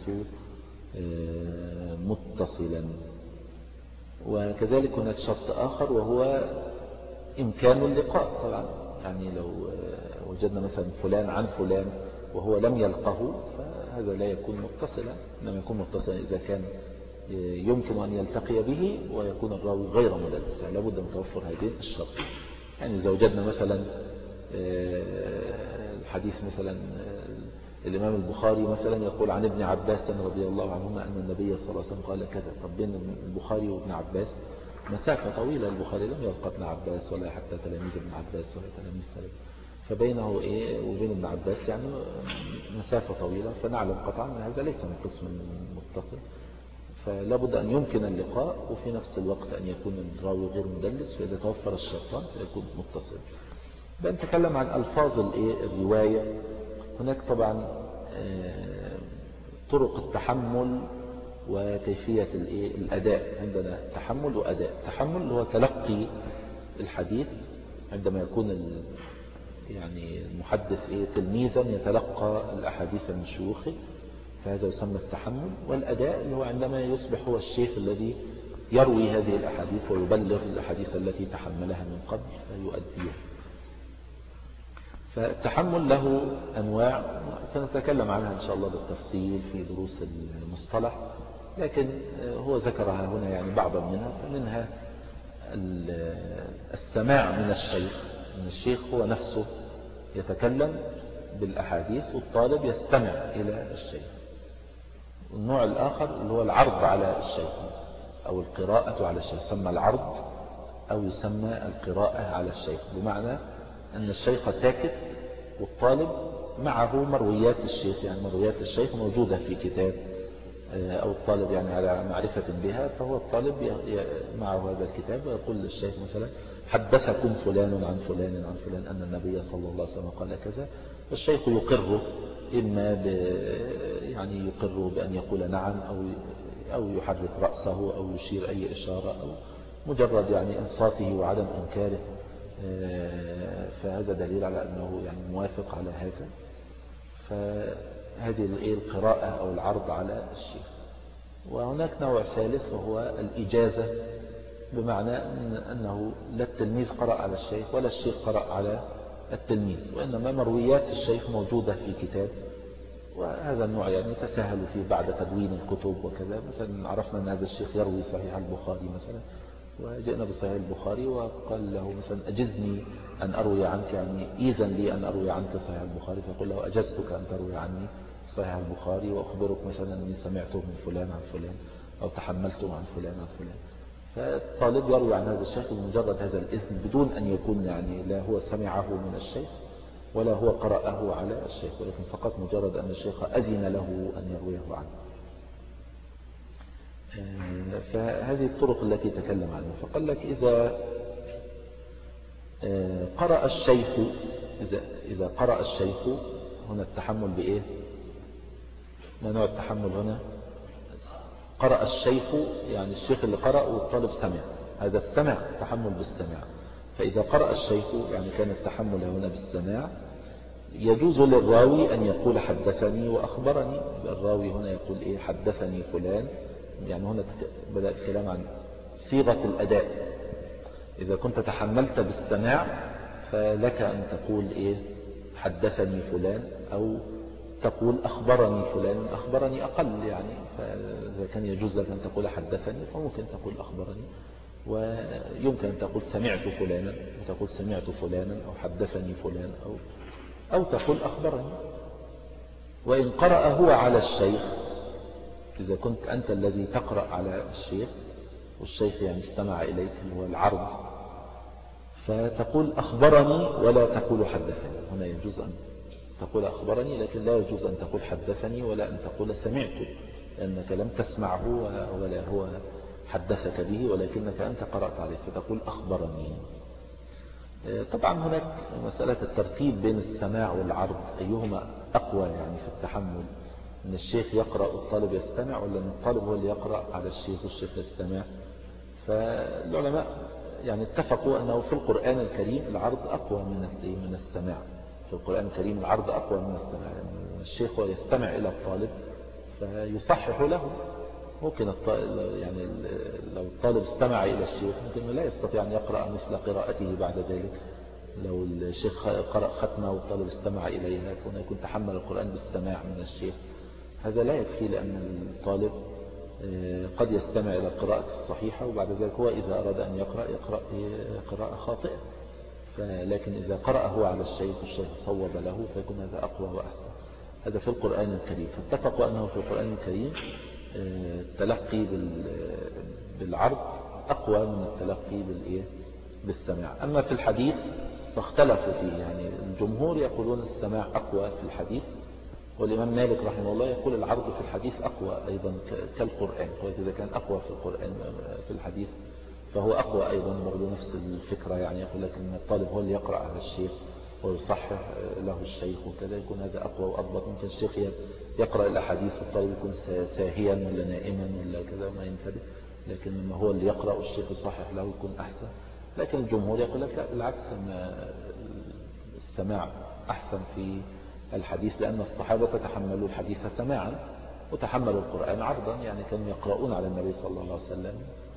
Speaker 1: متصلا. وكذلك هناك شرط آخر وهو إمكان اللقاء طبعا. يعني لو وجدنا مثلا فلان عن فلان وهو لم يلقه فهذا لا يكون متصلا، إنما يكون متصلا إذا كان يمكن أن يلتقي به ويكون الراوي غير مدلس. يعني لابد من توفر هذين الشرط. يعني إذا وجدنا مثلا الحديث مثلا الإمام البخاري مثلا يقول عن ابن عباس رضي الله عنهما أن النبي صلى الله عليه وسلم قال كذا. طب بين البخاري وابن عباس مسافة طويلة، البخاري لم يلقى ابن عباس ولا حتى تلاميذ ابن عباس ولا تلاميذ سلف، فبينه إيه وبين ابن عباس يعني مسافة طويلة، فنعلم قطعا أن هذا ليس من قسم متصل. فلابد أن يمكن اللقاء وفي نفس الوقت أن يكون الراوي غير مدلس، فإذا توفر الشرطان فيكون متصل. بنتكلم عن ألفاظ الرواية. هناك طبعا طرق التحمل وكيفية الأداء. عندنا تحمل وأداء. تحمل هو تلقي الحديث عندما يكون يعني المحدث إيه تلميذا يتلقى الأحاديث من شيوخه، فهذا يسمى التحمل. والأداء اللي هو عندما يصبح هو الشيخ الذي يروي هذه الأحاديث ويبلغ الأحاديث التي تحملها من قبل فيؤديها. فالتحمل له أنواع سنتكلم عنها إن شاء الله بالتفصيل في دروس المصطلح، لكن هو ذكرها هنا يعني بعضا منها. فمنها السماع من الشيخ، من الشيخ هو نفسه يتكلم بالأحاديث والطالب يستمع إلى الشيخ. والنوع الآخر اللي هو العرض على الشيخ أو القراءة على الشيخ، يسمى العرض أو يسمى القراءة على الشيخ، بمعنى أن الشيخ ساكت والطالب معه مرويات الشيخ، يعني مرويات الشيخ موجودة في كتاب أو الطالب يعني على معرفة بها، فهو الطالب معه هذا الكتاب ويقول للشيخ مثلا حدثكم فلان عن فلان عن فلان أن النبي صلى الله عليه وسلم قال كذا، والشيخ يقره، إما ب يعني يقره بأن يقول نعم أو أو يحرك رأسه أو يشير أي إشارة أو مجرد يعني إنصاته وعدم إنكاره، فهذا دليل على أنه يعني موافق على هذا. فهذه القراءة أو العرض على الشيخ. وهناك نوع ثالث وهو الإجازة، بمعنى أنه لا التلميذ قرأ على الشيخ ولا الشيخ قرأ على التلميذ، وإنما مرويات الشيخ موجودة في كتاب. وهذا النوع يعني تسهل فيه بعد تدوين الكتب وكذا. مثلا عرفنا أن هذا الشيخ يروي صحيح البخاري مثلا، وجئنا بصحيح البخاري وقال له مثلا أجزني أن أروي عنك، يعني إذن لي أن أروي عنك صحيح البخاري، فقل له أجزتك أن تروي عني صحيح البخاري، وأخبرك مثلا أني سمعته من فلان عن فلان أو تحملته عن فلان عن فلان. فالطالب يروي عن هذا الشيخ بمجرد هذا الإذن، بدون أن يكون يعني لا هو سمعه من الشيخ ولا هو قرأه على الشيخ، ولكن فقط مجرد أن الشيخ أذن له أن يرويه عنه. فهذه الطرق التي تكلم عنها. فقال لك إذا قرأ الشيخ إذا, إذا قرأ الشيخ هنا التحمل بإيه؟ ما نوع التحمل هنا؟ قرأ الشيخ يعني الشيخ اللي قرأ والطالب سمع، هذا السمع تحمل بالسمع. فإذا قرأ الشيخ يعني كان التحمل هنا بالسماع. يجوز للراوي أن يقول حدثني وأخبرني. الراوي هنا يقول إيه؟ حدثني فلان. يعني هنا بدأ الكلام عن صيغة الأداء. إذا كنت تحملت بالسماع فلك أن تقول إيه؟ حدثني فلان، أو تقول أخبرني فلان. أخبرني أقل يعني، فإذا كان يجوز لك أن تقول حدثني فممكن تقول أخبرني، ويمكن أن تقول سمعت فلانا وتقول سمعت فلانا أو حدثني فلان أو أو تقول أخبرني. وإن قرأ هو على الشيخ، إذا كنت أنت الذي تقرأ على الشيخ والشيخ يعني استمع إليك هو العرض، فتقول أخبرني ولا تقول حدثني. هنا يجوز أن تقول أخبرني، لكن لا يجوز أن تقول حدثني ولا أن تقول سمعت، لأنك لم تسمعه ولا هو حدثك به، ولكنك أنت قرأت عليه، فتقول أخبرني. طبعا هناك مسألة الترتيب بين السماع والعرض أيهما أقوى يعني في التحمل، أن الشيخ يقرأ والطالب يستمع، ولا أن الطالب هو اللي يقرأ على الشيخ والشيخ يستمع. فالعلماء يعني اتفقوا أنه في القرآن الكريم العرض أقوى من من السماع. في القرآن الكريم العرض أقوى من السماع، يعني الشيخ هو يستمع إلى الطالب فيصحح له. ممكن يعني لو الطالب استمع إلى الشيخ ممكن لا يستطيع أن يقرأ مثل قراءته بعد ذلك. لو الشيخ قرأ ختمة والطالب استمع إليها فهنا يكون تحمل القرآن بالسماع من الشيخ. هذا لا يكفي، لأن الطالب قد يستمع إلى القراءة الصحيحة وبعد ذلك هو إذا أراد أن يقرأ يقرأ قراءة خاطئة. لكن إذا قرأ هو على الشيخ والشيخ صوب له فيكون هذا أقوى وأحسن. هذا في القرآن الكريم. فاتفقوا أنه في القرآن الكريم التلقي بالعرض أقوى من التلقي بالإيه بالسماع. أما في الحديث فاختلفوا فيه، يعني الجمهور يقولون السماع أقوى في الحديث، والإمام مالك رحمه الله يقول العرض في الحديث أقوى أيضا كالقرآن. إذا كان أقوى في القرآن في الحديث فهو أقوى أيضا، برضو نفس الفكرة. يعني يقول لك أن الطالب هو اللي يقرأ على الشيخ ويصحح له الشيخ وكذا، يكون هذا أقوى وأضبط. ممكن الشيخ يقرأ الأحاديث والطالب يكون ساهيا ولا نائما ولا كذا ما ينتبه، لكن لما هو اللي يقرأ والشيخ يصحح له يكون أحسن. لكن الجمهور يقول لك لا، بالعكس، أن السماع أحسن في الحديث، لأن الصحابة تحملوا الحديث سماعا وتحملوا القرآن عرضا، يعني كانوا يقرؤون على النبي صلى الله عليه وسلم،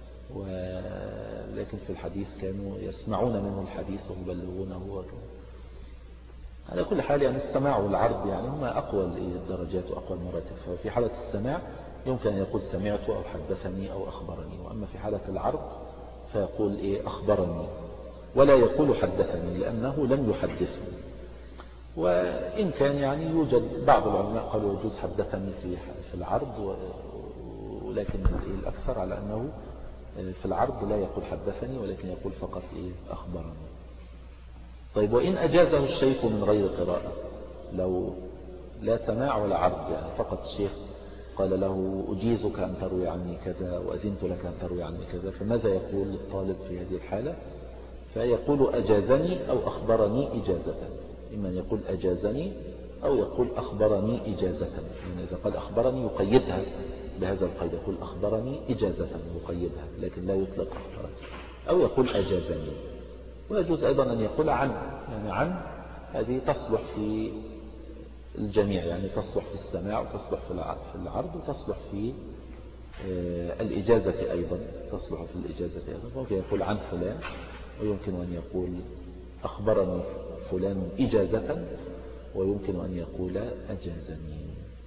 Speaker 1: ولكن في الحديث كانوا يسمعون منه الحديث ويبلغونه وكذا. على كل حال يعني السماع والعرض يعني هما أقوى الدرجات وأقوى المراتب. ففي حالة السماع يمكن أن يقول سمعت أو حدثني أو أخبرني، وأما في حالة العرض فيقول إيه أخبرني، ولا يقول حدثني لأنه لم يحدثني. وإن كان يعني يوجد بعض العلماء قالوا يجوز حدثني في في العرض، ولكن الأكثر على أنه في العرض لا يقول حدثني ولكن يقول فقط إيه أخبرني. طيب، وإن أجازه الشيخ من غير قراءة، لو لا سماع ولا عرض، يعني فقط الشيخ قال له أجيزك أن تروي عني كذا وأذنت لك أن تروي عني كذا، فماذا يقول الطالب في هذه الحالة؟ فيقول أجازني أو أخبرني إجازة. إما أن يقول أجازني أو يقول أخبرني إجازة. يعني إذا قال أخبرني يقيدها بهذا القيد، يقول أخبرني إجازة يقيدها، لكن لا يطلق أخبرني. أو يقول أجازني. ويجوز أيضا أن يقول عن، يعني عن هذه تصلح في الجميع، يعني تصلح في السماع وتصلح في العرض وتصلح في الإجازة أيضا، تصلح في الإجازة أيضا. ممكن يقول عن فلان، ويمكن أن يقول أخبرني فلان إجازة، ويمكن أن يقول أجازني.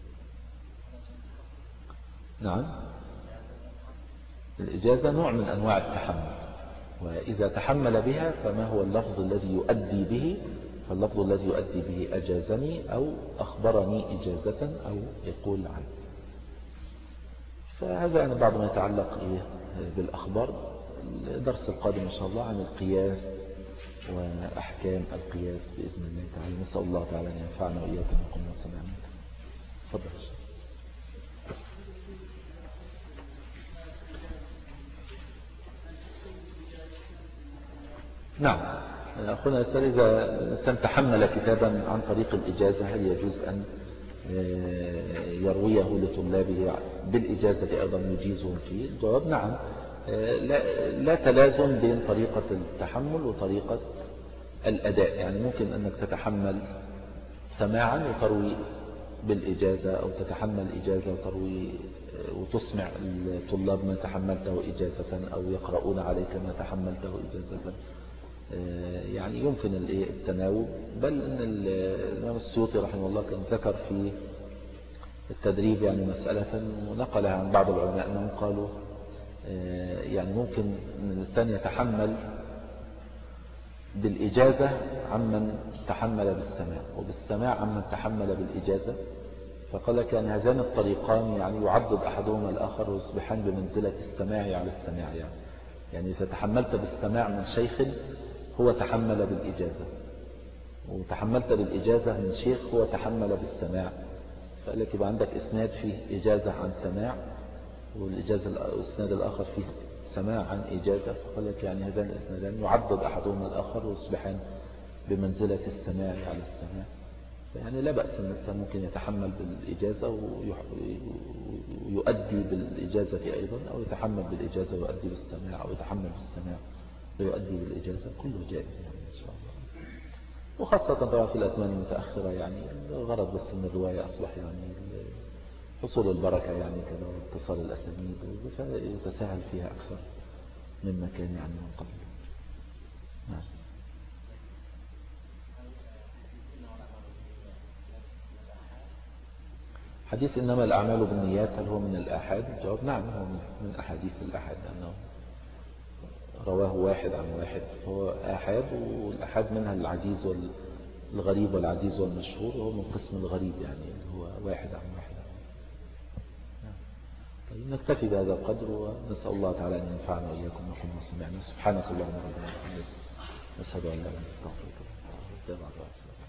Speaker 1: نعم، الإجازة نوع من أنواع التحمل، وإذا تحمل بها فما هو اللفظ الذي يؤدي به؟ فاللفظ الذي يؤدي به أجازني أو أخبرني إجازة أو يقول عنه. فهذا يعني بعض ما يتعلق بالأخبار. الدرس القادم إن شاء الله عن القياس وأحكام القياس بإذن الله تعالى. نسأل الله تعالى أن ينفعنا وإياكم وقمنا وسمعنا. تفضل. نعم، أخونا يسأل إذا الإنسان تحمل كتابا عن طريق الإجازة هل يجوز أن يرويه لطلابه بالإجازة أيضا يجيزهم فيه؟ الجواب نعم. لا, لا تلازم بين طريقة التحمل وطريقة الأداء. يعني ممكن أنك تتحمل سماعا وتروي بالإجازة، أو تتحمل إجازة وتروي وتسمع الطلاب ما تحملته إجازة، أو يقرؤون عليك ما تحملته إجازة. يعني يمكن التناوب. بل أن الإمام السيوطي رحمه الله كان ذكر في التدريب يعني مسألة ونقلها عن بعض العلماء أنهم قالوا يعني ممكن الإنسان يتحمل بالإجازة عمن تحمل بالسماع، وبالسماع عمن تحمل بالإجازة. فقال كان هذان الطريقان يعني يعضد أحدهما الآخر ويصبحان بمنزلة السماع على السماع. يعني يعني إذا تحملت بالسماع من شيخ هو تحمل بالإجازة، وتحملت بالإجازة من شيخ هو تحمل بالسماع، فلك يبقى عندك إسناد فيه إجازة عن سماع، والإجازة الإسناد الآخر فيه سماع عن إجازة، فقال لك يعني هذان الإسنادان يعضد أحدهما الآخر ويصبحان بمنزلة السماع على السماع. يعني لا بأس أن الإنسان ممكن يتحمل بالإجازة ويؤدي بالإجازة أيضا، أو يتحمل بالإجازة ويؤدي بالسماع، أو يتحمل بالسماع ويؤدي بالإجازة، كله جائز يعني إن شاء الله. وخاصة طبعا في الأزمان المتأخرة يعني الغرض بس من الرواية أصبح يعني حصول البركة يعني كذا، واتصال الأسانيد، ويتساهل فيها أكثر مما كان يعني من قبل. نعم. حديث إنما الأعمال بالنيات هل هو من الآحاد؟ الجواب نعم، هو من أحاديث الآحاد، لأنه رواه واحد عن واحد فهو آحاد، والآحاد منها العزيز والغريب والعزيز والمشهور، وهو من قسم الغريب يعني هو واحد عن واحد. طيب نكتفي بهذا القدر، ونسأل الله تعالى أن ينفعنا وإياكم ونحن سمعنا. سبحانك اللهم وبحمدك، نشهد أن لا إله إلا أنت، نستغفرك ونتوب إليك.